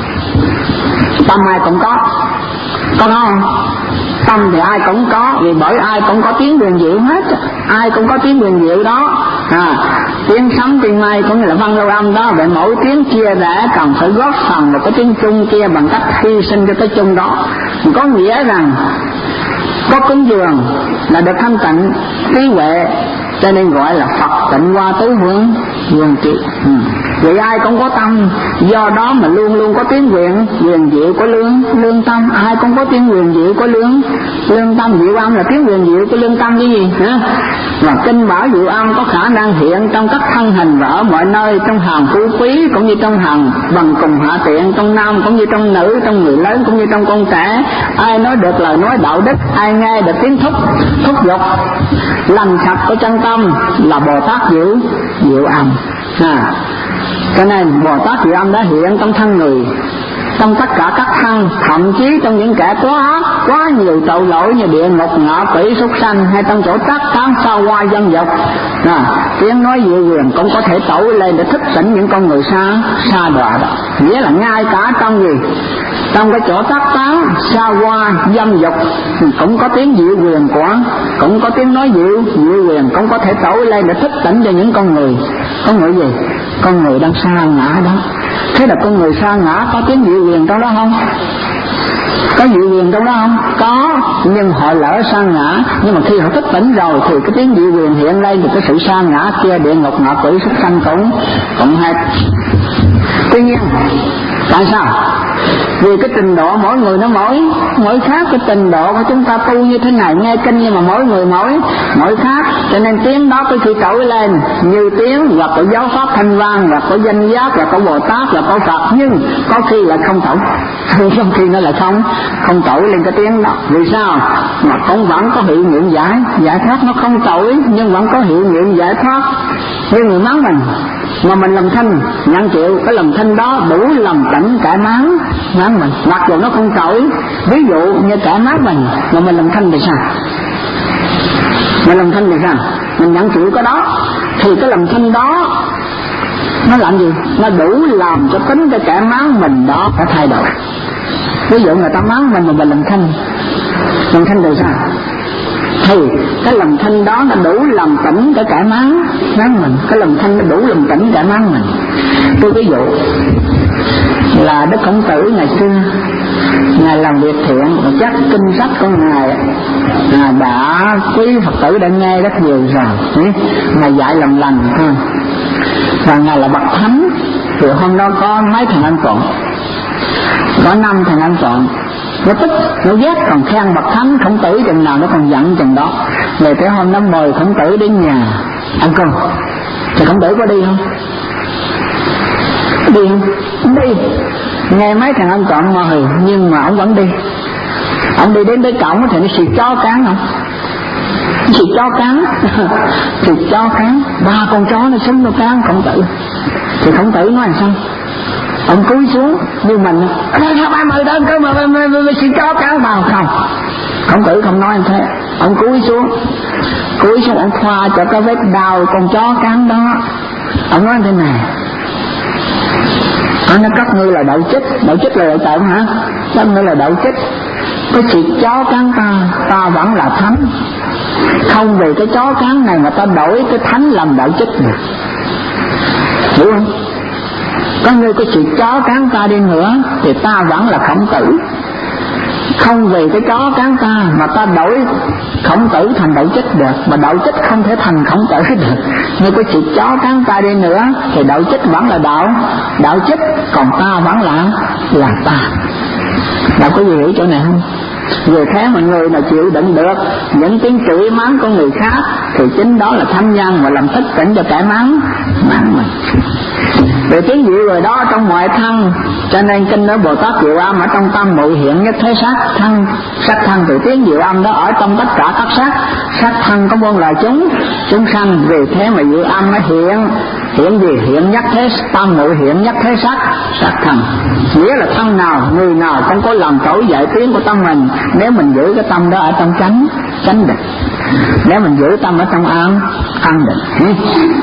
S1: Tâm ai cũng có, có không? Tâm thì ai cũng có, vì bởi ai cũng có tiếng quyền diệu hết, ai cũng có tiếng quyền diệu đó. À, tiếng sấm tiếng mây cũng là văn lâu âm đó. Vậy mỗi tiếng chia rẽ cần phải góp phần vào cái tiếng chung kia bằng cách hy sinh cho cái chung đó. Có nghĩa rằng có cúng dường là được thanh tịnh trí huệ, cho nên gọi là Phật tịnh hoa tứ hướng quyền trị. Ừ. Vậy ai cũng có tâm, do đó mà luôn luôn có tiếng quyền quyền diệu của lương lương tâm. Ai cũng có tiếng quyền diệu của lương lương tâm. Diệu âm là tiếng quyền diệu của lương tâm cái gì hả? Và kinh bảo diệu âm có khả năng hiện trong các thân hình và ở mọi nơi, trong hàng phú quý cũng như trong hàng bằng cùng hạ tiện, trong nam cũng như trong nữ, trong người lớn cũng như trong con trẻ. Ai nói được lời nói đạo đức, ai nghe được tiếng thúc thúc giục lành sạch của chân tâm là Bồ Tát diệu diệu âm. À, cho nên Bồ Tát diệu âm đã hiện trong thân người, trong tất cả các thân, thậm chí trong những kẻ quá quá nhiều tội lỗi như địa ngục, ngạ quỷ, súc sanh, hay trong chỗ tác tán xa hoa dân dục. À, tiếng nói diệu quyền cũng có thể trỗi lên để thức tỉnh những con người xa xa đọa đó. Nghĩa là ngay cả trong gì, trong cái chỗ tác tán xa hoa dâm dục cũng có tiếng diệu quyền của, cũng có tiếng nói diệu diệu quyền cũng có thể trỗi lên để thức tỉnh cho những con người con người gì con người đang sa ngã đó. Thế là con người sa ngã có tiếng diệu quyền trong đó không? Có diệu quyền trong đó không? Có, nhưng họ lỡ sa ngã. Nhưng mà khi họ thức tỉnh rồi thì cái tiếng diệu quyền hiện lên, thì cái sự sa ngã kia, địa ngục ngạ quỷ súc sanh cũng cũng hết. Tuy nhiên tại sao? Vì cái trình độ mỗi người nó mỗi mỗi khác. Cái trình độ của chúng ta tu như thế này nghe kinh, nhưng mà mỗi người mỗi mỗi khác, cho nên tiếng đó có khi trỗi lên như tiếng hoặc của giáo pháp thanh văn, hoặc của danh giác, hoặc của Bồ Tát, hoặc của Phật, nhưng có khi là không trỗi, trong khi nó là không không trỗi lên cái tiếng đó. Vì sao? Mà cũng vẫn có hiệu nghiệm giải giải thoát. Nó không trỗi nhưng vẫn có hiệu nghiệm giải thoát. Như người mắng mình mà mình làm thanh nhận chịu, cái làm thanh đó đủ làm tỉnh cả mắng mắng mình, mặc dù nó không trỗi. Ví dụ như cả mắng mình mà mình làm thanh thì sao? Mình làm thanh thì sao? Mình nhận chịu cái đó, thì cái làm thanh đó nó làm gì? Nó đủ làm cho tính cái cả mắng mình đó phải thay đổi. Ví dụ người ta mắng mình mà mình làm thanh, làm thanh thì sao? Thì cái lầm thanh đó nó đủ làm tỉnh cái cả mắng mắng mình. Cái lầm thanh nó đủ làm tỉnh cả mắng mình. Tôi ví dụ là Đức Khổng Tử ngày xưa, Ngài làm việc thiện, và chắc kinh sách của Ngài à, đã quý Phật tử đã nghe rất nhiều rồi. Ngài dạy làm lành thôi. Và Ngài là bậc thánh. Thì hôm đó có mấy thằng ăn trộm, có năm thằng ăn trộm. Nó tức, nó ghét, còn khen bậc thánh Khổng Tử chừng nào nó còn giận chừng đó. Ngày tới hôm nó mời Khổng Tử đến nhà ăn cơm. Thì Khổng Tử có đi không? Đi không? Đi. Nghe mấy thằng ăn trộm mời, nhưng mà ông vẫn đi. Ông đi đến tới cổng thì nó xịt chó cán không? Xịt chó cán. Xịt chó cán. Ba con chó nó súng nó cán Khổng Tử. Thì Khổng Tử nói làm sao? Ông cúi xuống như mình, sao ba mời đơn cơ mà xin chó cán vào không? Khổng Tử không nói như thế. Ông cúi xuống, cúi xuống ông thoa cho cái vết đau con chó cán đó. Ông nói thế này, nó các ngươi là đậu chích. Đậu chích là đậu trộm hả? Các ngươi là đậu chích. Cái xịt chó cán ta, ta vẫn là thánh. Không vì cái chó cán này mà ta đổi cái thánh làm đậu chích được. Hiểu không? Có người có sự chó cán ta đi nữa thì ta vẫn là Khổng Tử. Không vì cái chó cán ta mà ta đổi Khổng Tử thành đậu chích được, mà đậu chích không thể thành Khổng Tử được. Như có sự chó cán ta đi nữa thì đậu chích vẫn là đậu đậu chích, còn ta vẫn là là ta. Đâu có gì hiểu chỗ này không? Vì thế mà người nào chịu đựng được những tiếng chửi mắng của người khác thì chính đó là tham nhân và làm thức tỉnh cho kẻ mắng mắng mình. Về tiếng diệu rồi đó trong mọi thân, cho nên kinh nói Bồ Tát Diệu Âm ở trong tâm muội hiện nhất thế sắc thân. Sắc thân thì tiếng diệu âm đó ở trong tất cả các sắc. Sắc thân có muôn loài chúng chúng sanh, vì thế mà diệu âm nó hiện hiện gì? Hiện nhất thế tâm muội hiện nhất thế sắc sắc thân. Nghĩa là thân nào người nào không có làm trỗi dậy tiếng của tâm mình, nếu mình giữ cái tâm đó ở trong chánh chánh định, nếu mình giữ tâm ở trong an an định.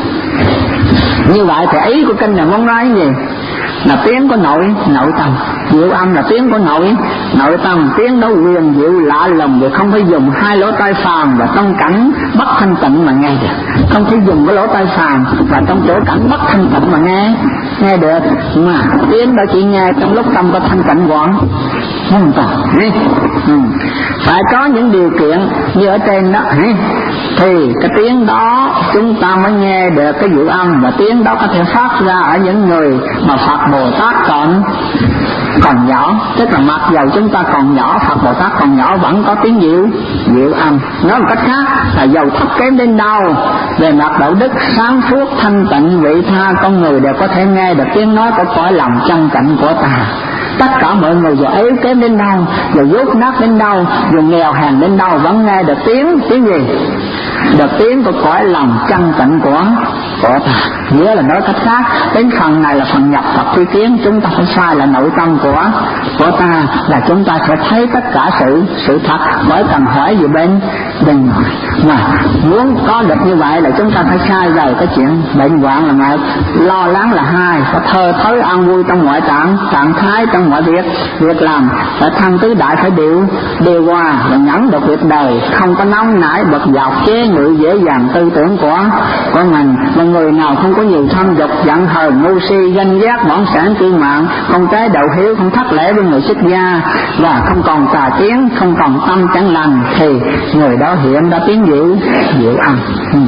S1: Như vậy thì ý của kinh này muốn nói gì? Là tiếng của nội nội tâm. Diệu âm là tiếng của nội nội tâm. Tiếng đó quyền diệu lạ lùng, vì không phải dùng hai lỗ tai phàm và trong cảnh bất thanh tịnh mà nghe được. Không thể dùng cái lỗ tai phàm và trong chỗ cảnh bất thanh tịnh mà nghe nghe được. Mà tiếng đó chỉ nghe trong lúc tâm có thanh tịnh gọn hoàn toàn. Ừ. Phải có những điều kiện như ở trên đó thì cái tiếng đó chúng ta mới nghe được cái diệu âm, và tiếng đó có thể phát ra ở những người mà Phật Bồ Tát còn còn nhỏ. Tức là mặc dầu chúng ta còn nhỏ, Phật Bồ Tát còn nhỏ vẫn có tiếng diệu diệu âm. Nói một cách khác là dầu thấp kém đến đâu, về mặt đạo đức sáng suốt thanh tịnh vị tha, con người đều có thể nghe được tiếng nói của cõi lòng chân tịnh của ta. Tất cả mọi người dù yếu kém đến đâu, dù dốt nát đến đâu, dù nghèo hèn đến đâu vẫn nghe được tiếng tiếng gì? Được tiếng của cõi lòng chân tịnh của của ta. Nghĩa là nói cách khác, đến phần này là phần nhập Phật tri kiến, chúng ta phải sai là nội tâm của của ta, là chúng ta sẽ thấy tất cả sự sự thật, bởi cần hỏi gì bên bên ngoài. Mà muốn có được như vậy là chúng ta phải sai rời cái chuyện bệnh hoạn là một, lo lắng là hai, có thơ thới an vui trong mọi trạng trạng thái, trong mọi việc việc làm. Và thân tứ đại phải điều điều hòa và nhẫn được việc đời, không có nóng nảy bực dọc chế ngự dễ dàng tư tưởng của của mình. Mà người nào không có nhiều tham dục, giận hờn, ngu si, ganh ghét, bỏng sản, kiêu mạn, không trái đạo hiếu, không thất lễ với người xuất gia, và không còn tà kiến, không còn tâm chẳng lành, thì người đó hiện đã tiến diệu diệu âm. Ừ.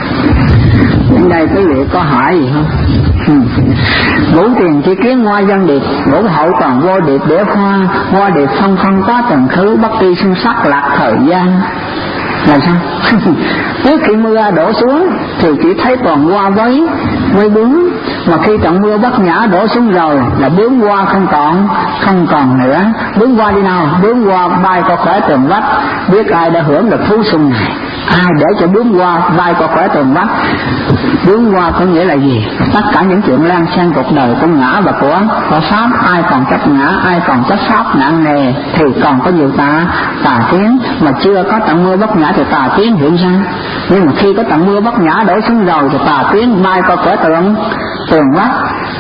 S1: Đến đây quý vị có hỏi gì không? Ừ. Ngũ tiền chi kiến hoa dân điệp, ngũ hậu toàn vô điệp để hoa, hoa điệp phong phong quá từng khứ, bất kỳ xuân sắc lạc thời gian. Là sao? Trước khi mưa đổ xuống thì chỉ thấy toàn hoa với với bướm, mà khi trận mưa bất nhã đổ xuống rồi là bướm hoa không còn không còn nữa. Bướm hoa đi nào? Bướm hoa bay qua khỏi tường vách, biết ai đã hưởng được thú xuân này? Ai để cho bướm hoa bay qua khỏi tường vách? Bướm hoa có nghĩa là gì? Tất cả những chuyện lan sang cuộc đời của ngã và của của pháp, ai còn chấp ngã, ai còn chấp pháp nặng nề thì còn có nhiều tà tà kiến. Mà chưa có trận mưa bất nhã thì tà kiến hiện ra, nhưng mà khi có trận mưa bất nhã đổ xuống rồi thì tà kiến bay qua khỏi tường tường vách.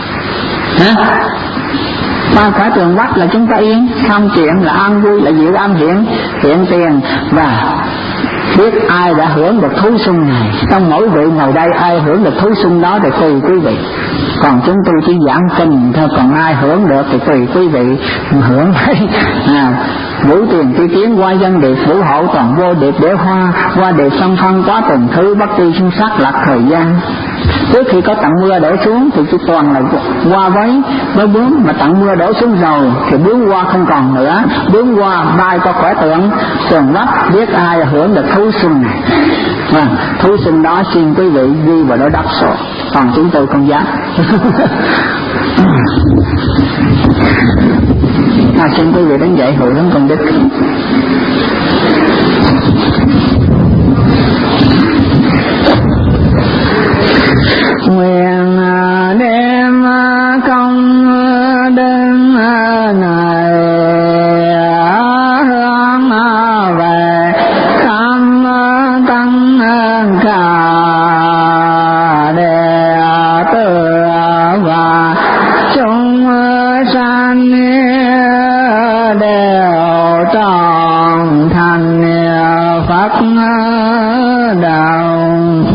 S1: Hả? Qua khỏi tường vách là chúng ta yên, không chuyện là an vui, là diệu âm hiện hiện tiền. Và biết ai đã hưởng được thú xuân này. Trong mỗi vị ngồi đây ai hưởng được thú xuân đó thì tùy quý vị, còn chúng tôi chỉ giảng kinh thôi, còn ai hưởng được thì tùy quý vị hưởng đấy. À, ngũ tiền chi kiến hoa dân điệp, vũ hậu toàn vô điệp để hoa, hoa điệp song phân quá từng thứ, bất kỳ xuân sắc lạc thời gian. Trước khi có trận mưa đổ xuống thì chỉ toàn là hoa với với bướm, mà trận mưa đổ xuống rồi thì bướm hoa không còn nữa, bướm hoa bay qua khỏi tường tường vách, biết ai hưởng được thú xuân này. À, thú xuân đó xin quý vị ghi vào đó đắp sổ, còn chúng tôi không dám. À, xin quý vị đứng dậy hồi hướng công đức. Nguyện đem công đức này hướng về tam tăng cả đệ tử và chúng sanh đều trọn thành Phật đạo.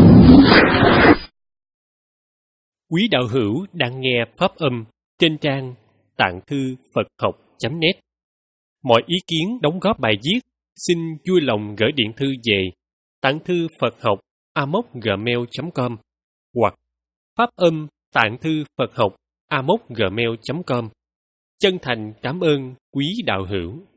S2: Quý đạo hữu đang nghe pháp âm trên trang tạng thư Phật học chấm net. Mọi ý kiến đóng góp bài viết xin vui lòng gửi điện thư về tạng thư Phật học a m o c gmail chấm com hoặc pháp âm tạng thư Phật học a m o c gmail chấm com. Chân thành cảm ơn quý đạo hữu.